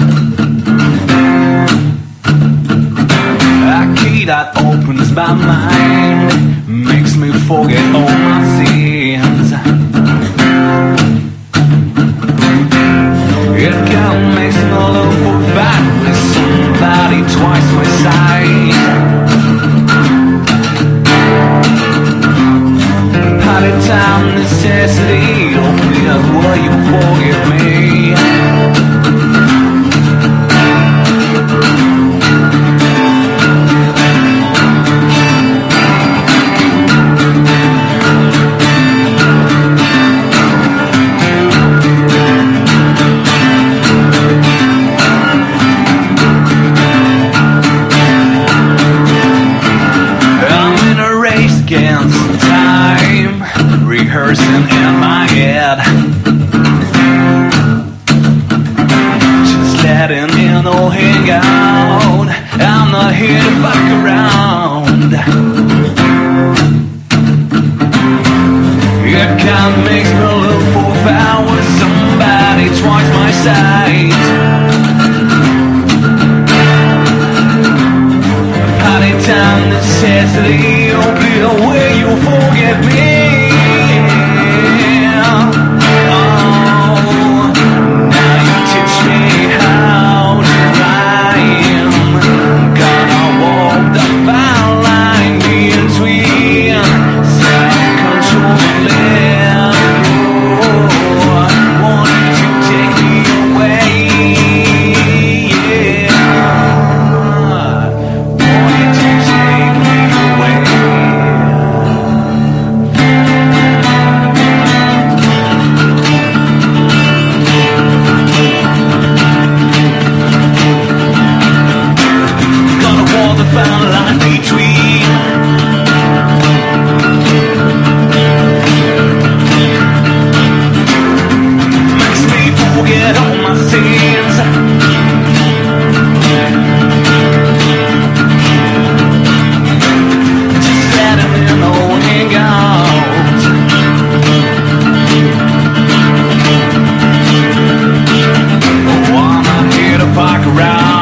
A key that opens my mind, makes me forget all my sins. It can make me look for finally somebody twice my size. Party time necessity, oh please will you forgive me? Against time, rehearsing in my head, just letting in or hang out. I'm not here to fuck around. It kind of makes me look for if I was somebody twice my size. Party time necessity, oh please will you forgive me? Oh, now you teach me how to rhyme. Gonna walk the fine line between self-control and let go. Want you to take me away, yeah. Want you to take me away. Gonna walk the fine line between makes me forget all my sins. Just let him in or hang out. Oh, I'm not here to fuck around.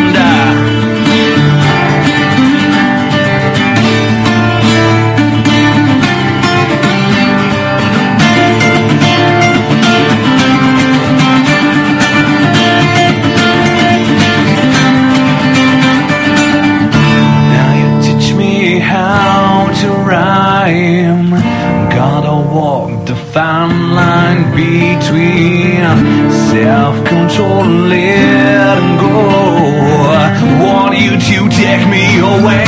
Now you teach me how to rhyme. Gotta walk the fine line between self-control and letting go. Want you to take me away.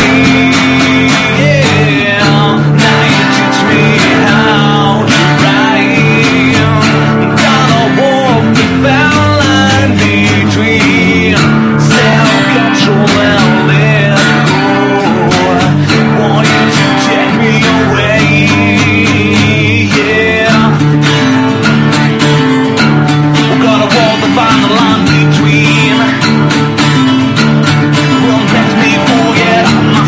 Yeah. Now you teach me how to rhyme. Gotta walk the fine line between self-control and letting go. Want you to take me away, yeah. Gotta walk the fine line between. Well, let me forget all my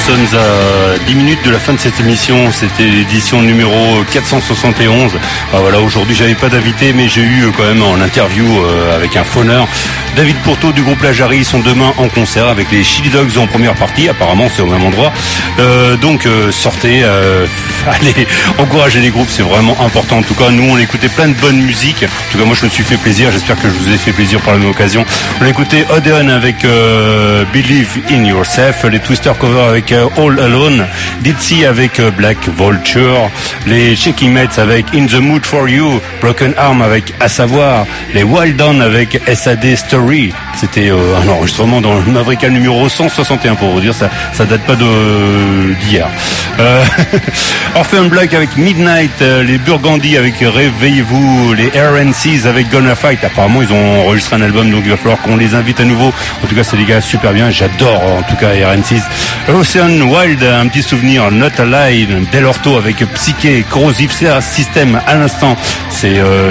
sommes à 10 minutes de la fin de cette émission. C'était l'édition numéro 471. Voilà, aujourd'hui j'avais pas d'invité, mais j'ai eu quand même en interview avec un fauneur David Pourteau du groupe La Jarry. Ils sont demain en concert avec les Chili Dogs en première partie. Apparemment c'est au même endroit. Donc sortez, allez encourager les groupes, c'est vraiment important. En tout cas, nous on écoutait plein de bonne musique. En tout cas, moi je me suis fait plaisir. J'espère que je vous ai fait plaisir par la même occasion. On a écouté Odeon avec Believe in Yourself, les Twister Cover avec All Alone, Ditsy avec Black Vulture, les Shaking Mates avec In the Mood for You, Broken Arm avec À Savoir, les Wild On avec SAD Story. C'était un enregistrement dans le Mavrika numéro 161 pour vous dire, ça date pas d'hier. Orphan Black avec Midnight, les Burgundy avec Réveillez-vous, les RNCs avec Gonna Fight. Apparemment ils ont enregistré un album, donc il va falloir qu'on les invite à nouveau. En tout cas c'est des gars super bien, j'adore en tout cas RNCs. Ocean Wild, un petit souvenir, Not Alive, Del Orto avec Psyché, Corrosive System à l'instant, c'est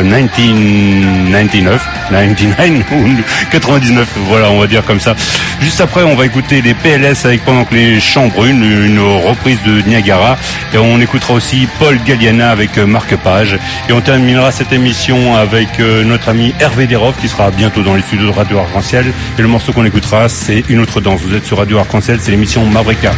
1999 ou 99, voilà on va dire comme ça. Juste après on va écouter les PLS avec Pendant que les champs brûlent, une reprise de Niagara, et on écoutera aussi Paul Galliana avec Marc Page, et on terminera cette émission avec notre ami Hervé Desroves qui sera bientôt dans les studios de Radio Arc-en-Ciel, et le morceau qu'on écoutera c'est Une autre danse. Vous êtes sur Radio Arc-en-Ciel, c'est l'émission Mavrika.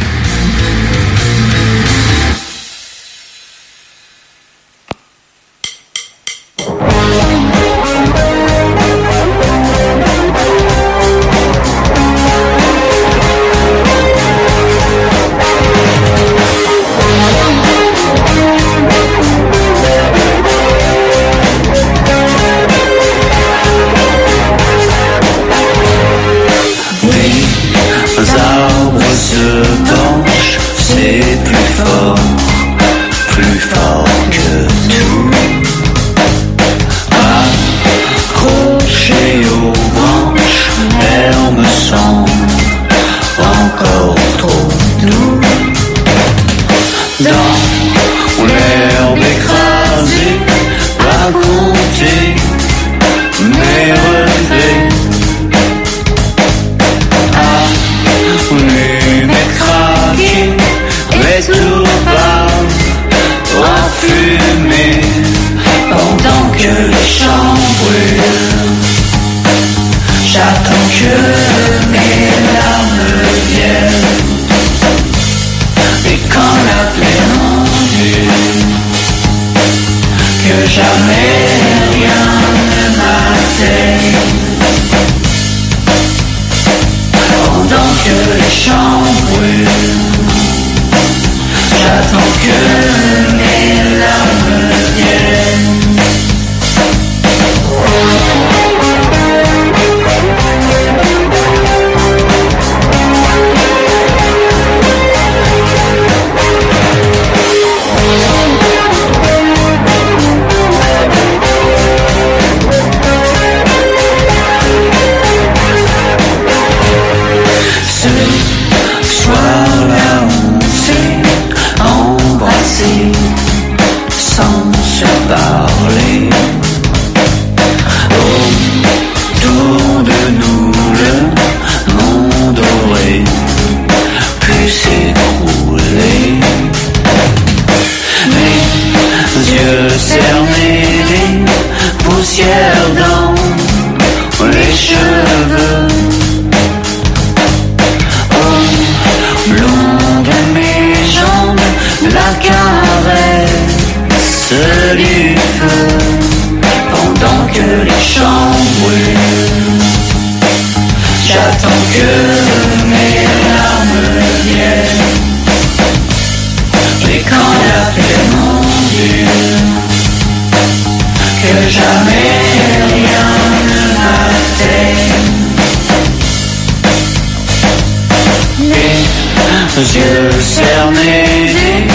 Yeux cernés,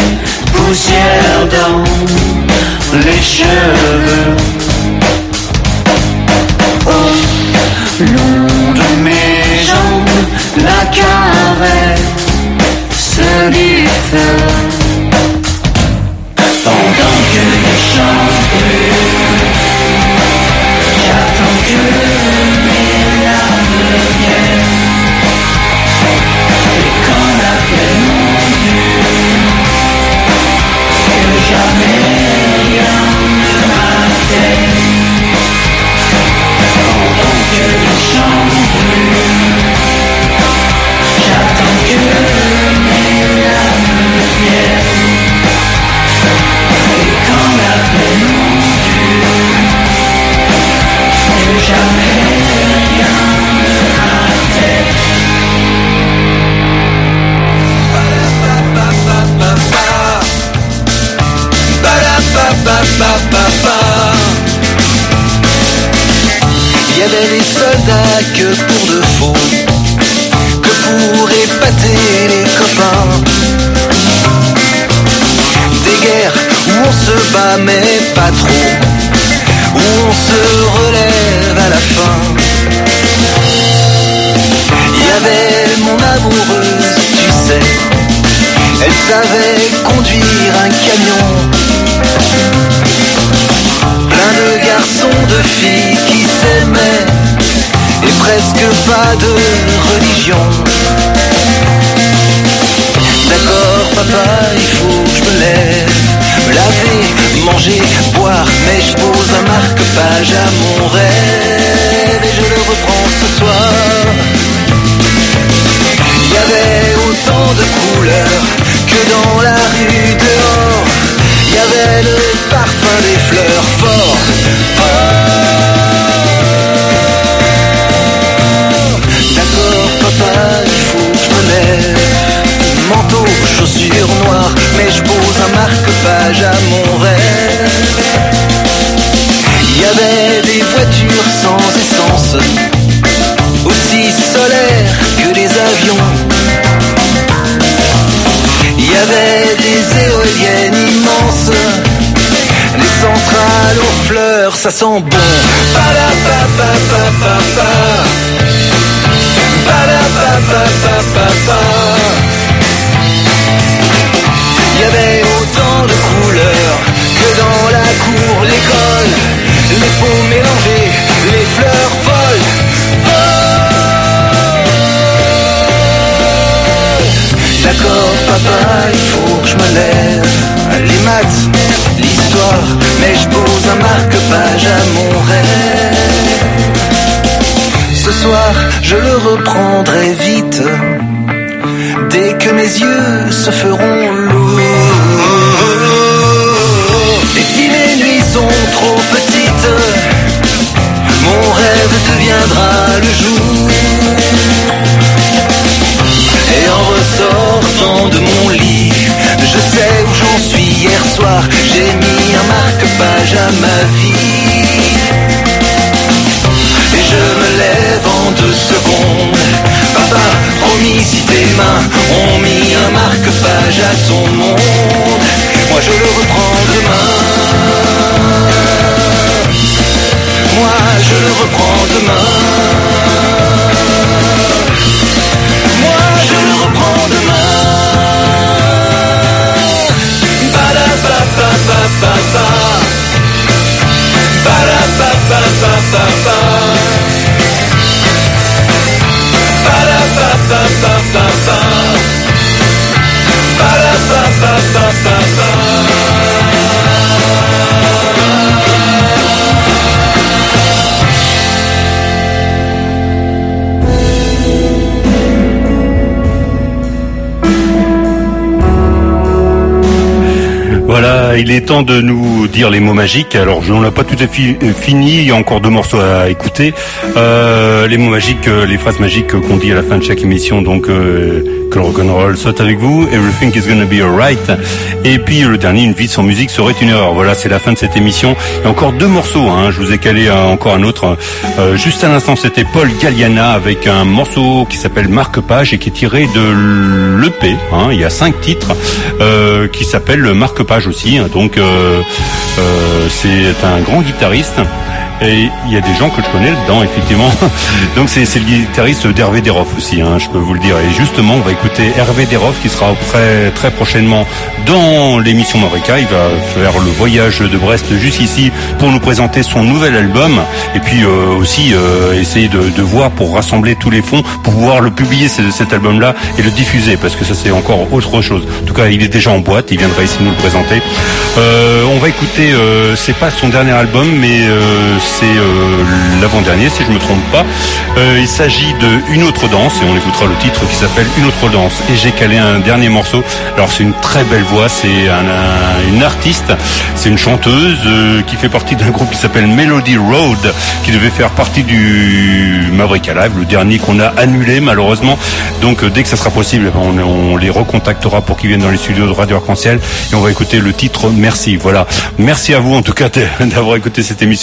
poussière dans les cheveux. Au long de mes jambes, la caresse du feu. Pendant que les champs brûlent, j'attends que mes larmes viennent. Et quand la plaine Il y avait les soldats que pour de faux, que pour épater les copains. Des guerres où on se bat mais pas trop, où on se relève à la fin. Il y avait mon amoureuse, tu sais, elle savait conduire un camion. Plein de garçons, de filles qui s'aimaient, et presque pas de religion. D'accord papa, il faut que je me lève, me laver, manger, boire, mais je pose un marque-page à mon rêve et je le reprends ce soir. Il y avait autant de couleurs que dans la rue dehors. Il y avait le parfum des fleurs fort. D'accord papa, il faut que je me lève, manteau, chaussures noires, mais je pose un marque-page à mon rêve. Il y avait des voitures sans essence, aussi solaires que les avions. Il y avait des éoliennes immenses, des centrales aux fleurs, ça sent bon. Pa-la-pa-pa-pa-pa-pa, pa-la-pa-pa-pa-pa-pa. Il y avait autant de couleurs que dans la cour, l'école, les pots mélangés, les fleurs folles. D'accord papa, il faut que je me lève, les maths, l'histoire, mais je pose un marque-page à mon rêve. Ce soir, je le reprendrai vite, dès que mes yeux se feront lourds. Et si les nuits sont trop petites, mon rêve deviendra le jour. Et en ressortant de mon lit, je sais où j'en suis hier soir. J'ai mis un marque-page à ma vie. Et je me lève en 2 secondes. Papa, promis, si tes mains ont mis un marque-page à ton monde, moi je le reprends demain. Moi je le reprends demain. Moi je le reprends demain. Ba-da-ba-ba-ba-ba-ba, ba-da-ba-ba-ba-ba-ba, ba-da-ba-ba-ba-ba-ba, ba-da-ba-ba-ba-ba-ba. Voilà, il est temps de nous dire les mots magiques. Alors, on n'a pas tout à fait fini, il y a encore 2 morceaux à écouter. Les mots magiques, les phrases magiques qu'on dit à la fin de chaque émission, donc que le rock'n'roll saute avec vous, everything is gonna be alright. Et puis le dernier, une vie sans musique serait une erreur. Voilà, c'est la fin de cette émission. Il y a encore 2 morceaux, hein. Je vous ai calé encore un autre. Juste à l'instant, c'était Paul Galliana avec un morceau qui s'appelle Marque-Page et qui est tiré de l'EP. Hein. Il y a 5 titres qui s'appellent Marque-Page aussi. Hein. Donc c'est un grand guitariste. Et il y a des gens que je connais dedans, effectivement. Donc c'est le guitariste d'Hervé Desroff aussi, hein, je peux vous le dire. Et justement, on va écouter Hervé Desroff qui sera très prochainement dans l'émission Mavrika. Il va faire le voyage de Brest jusqu'ici pour nous présenter son nouvel album. Et puis aussi essayer de voir pour rassembler tous les fonds pour pouvoir le publier cet album-là et le diffuser, parce que ça c'est encore autre chose. En tout cas, il est déjà en boîte, il viendra ici nous le présenter. On va écouter, c'est pas son dernier album, mais c'est l'avant-dernier si je me trompe pas. Il s'agit de Une autre danse et on écoutera le titre qui s'appelle Une autre danse. Et j'ai calé un dernier morceau. Alors c'est une très belle voix, c'est une artiste, c'est une chanteuse qui fait partie d'un groupe qui s'appelle Melody Road, qui devait faire partie du Mavrika Live, le dernier qu'on a annulé malheureusement. Donc dès que ça sera possible, on les recontactera pour qu'ils viennent dans les studios de Radio Arc-en-Ciel et on va écouter le titre Merci. Voilà, merci à vous en tout cas d'avoir écouté cette émission jusqu'à la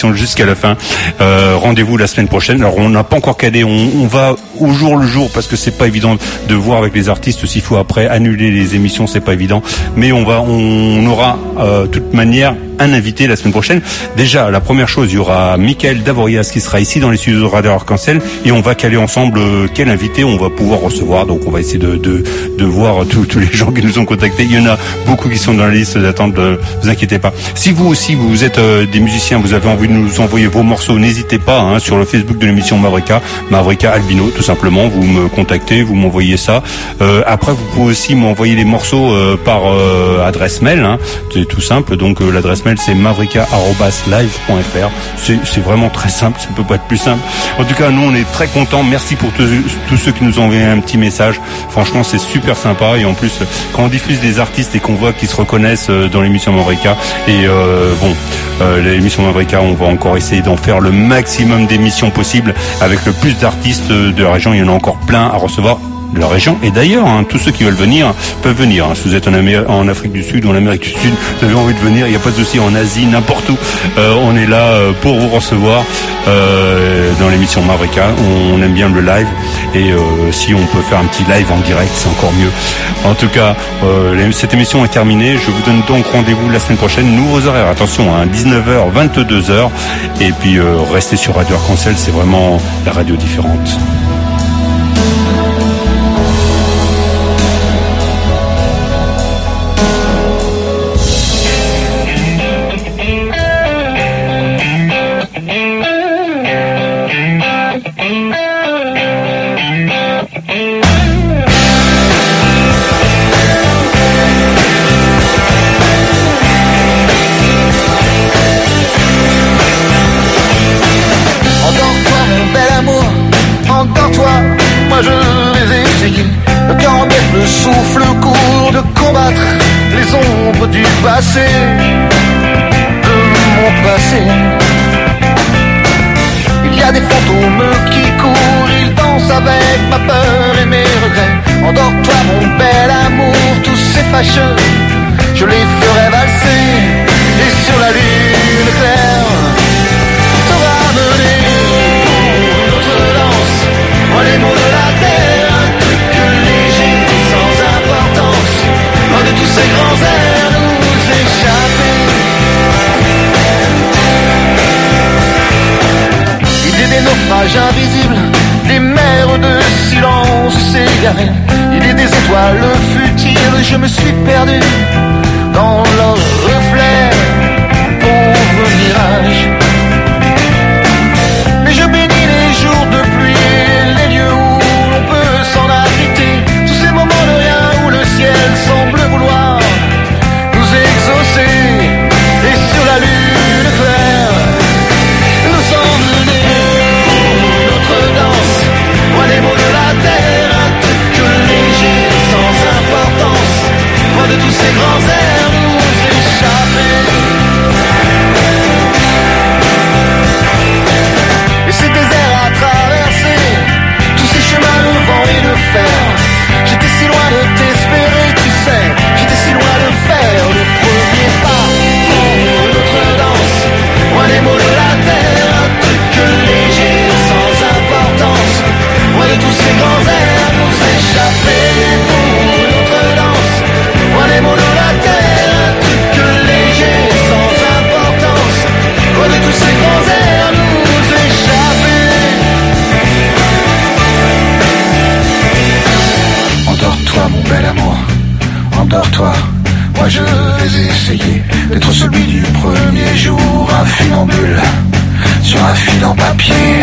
la fin. Rendez-vous la semaine prochaine. Alors on n'a pas encore calé, on va au jour le jour parce que c'est pas évident de voir avec les artistes. S'il faut après annuler les émissions, c'est pas évident. Mais on aura de toute manière un invité la semaine prochaine. Déjà, la première chose, il y aura Michael Davorias qui sera ici dans les studios de Radio Arc-en-Ciel et on va caler ensemble quel invité on va pouvoir recevoir. Donc on va essayer de voir tous les gens qui nous ont contactés. Il y en a beaucoup qui sont dans la liste d'attente, ne vous inquiétez pas. Si vous aussi, vous êtes des musiciens, vous avez envie de nous envoyer vos morceaux, n'hésitez pas sur le Facebook de l'émission Mavrika Albino, tout simplement. Vous me contactez, vous m'envoyez ça. Après, vous pouvez aussi m'envoyer les morceaux par adresse mail. C'est tout simple. Donc l'adresse mail, c'est mavrika@live.fr. C'est vraiment très simple, ça peut pas être plus simple. En tout cas, nous on est très contents. Merci pour tous ceux qui nous ont envoyé un petit message. Franchement, c'est super sympa. Et en plus, quand on diffuse des artistes et qu'on voit qu'ils se reconnaissent dans l'émission Mavrika, et l'émission Mavrika, on va encore essayer d'en faire le maximum d'émissions possibles avec le plus d'artistes de la région. Il y en a encore plein à recevoir de la région et d'ailleurs, tous ceux qui veulent venir peuvent venir. Si vous êtes en Afrique du Sud ou en Amérique du Sud, vous avez envie de venir, il n'y a pas de souci, en Asie, n'importe où, on est là pour vous recevoir dans l'émission Mavrika. On aime bien le live et si on peut faire un petit live en direct, c'est encore mieux. En tout cas, cette émission est terminée. Je vous donne donc rendez-vous la semaine prochaine. Nouveaux horaires, attention, 19h, 22h et puis restez sur Radio Arc-en-Ciel, c'est vraiment la radio différente. Il y a des fantômes qui courent, ils dansent avec ma peur et mes regrets. Endors-toi mon bel amour, tous ces fâcheux, je les ferai valser. Et sur la lune claire, t'auras mené pour notre danse. Moi les mots de la terre, un truc léger, sans importance. Loin de tous ces grands airs, nous échapper. Des naufrages invisibles, des mers de silence égarées. Il est des étoiles futiles, je me suis perdu dans leur reflet, pauvre mirage. Mais je bénis les jours de pluie et les lieux où l'on peut s'en abriter. Tous ces moments de rien où le ciel semble vouloir nous exaucer. Et sur la lune claire, nous emmener danse. Moi les mots de la terre, un truc léger, sans importance. Loin de tous ces grands airs, nous échapper. Et ces déserts à traverser, tous ces chemins de vent et de fer. J'étais si loin de t'espérer, tu sais. J'étais si loin de faire le premier pas pour notre danse. Moi les mots de la terre, un truc léger, sans importance. Loin de tous ces grands airs, nous échapper pour notre danse. Moi les mots de la terre, un truc léger, sans importance. Loin de tous ces grands airs, nous échapper. Endors-toi mon bel amour, endors-toi. Moi je vais essayer d'être celui du premier jour, un funambule sur un fil en papier.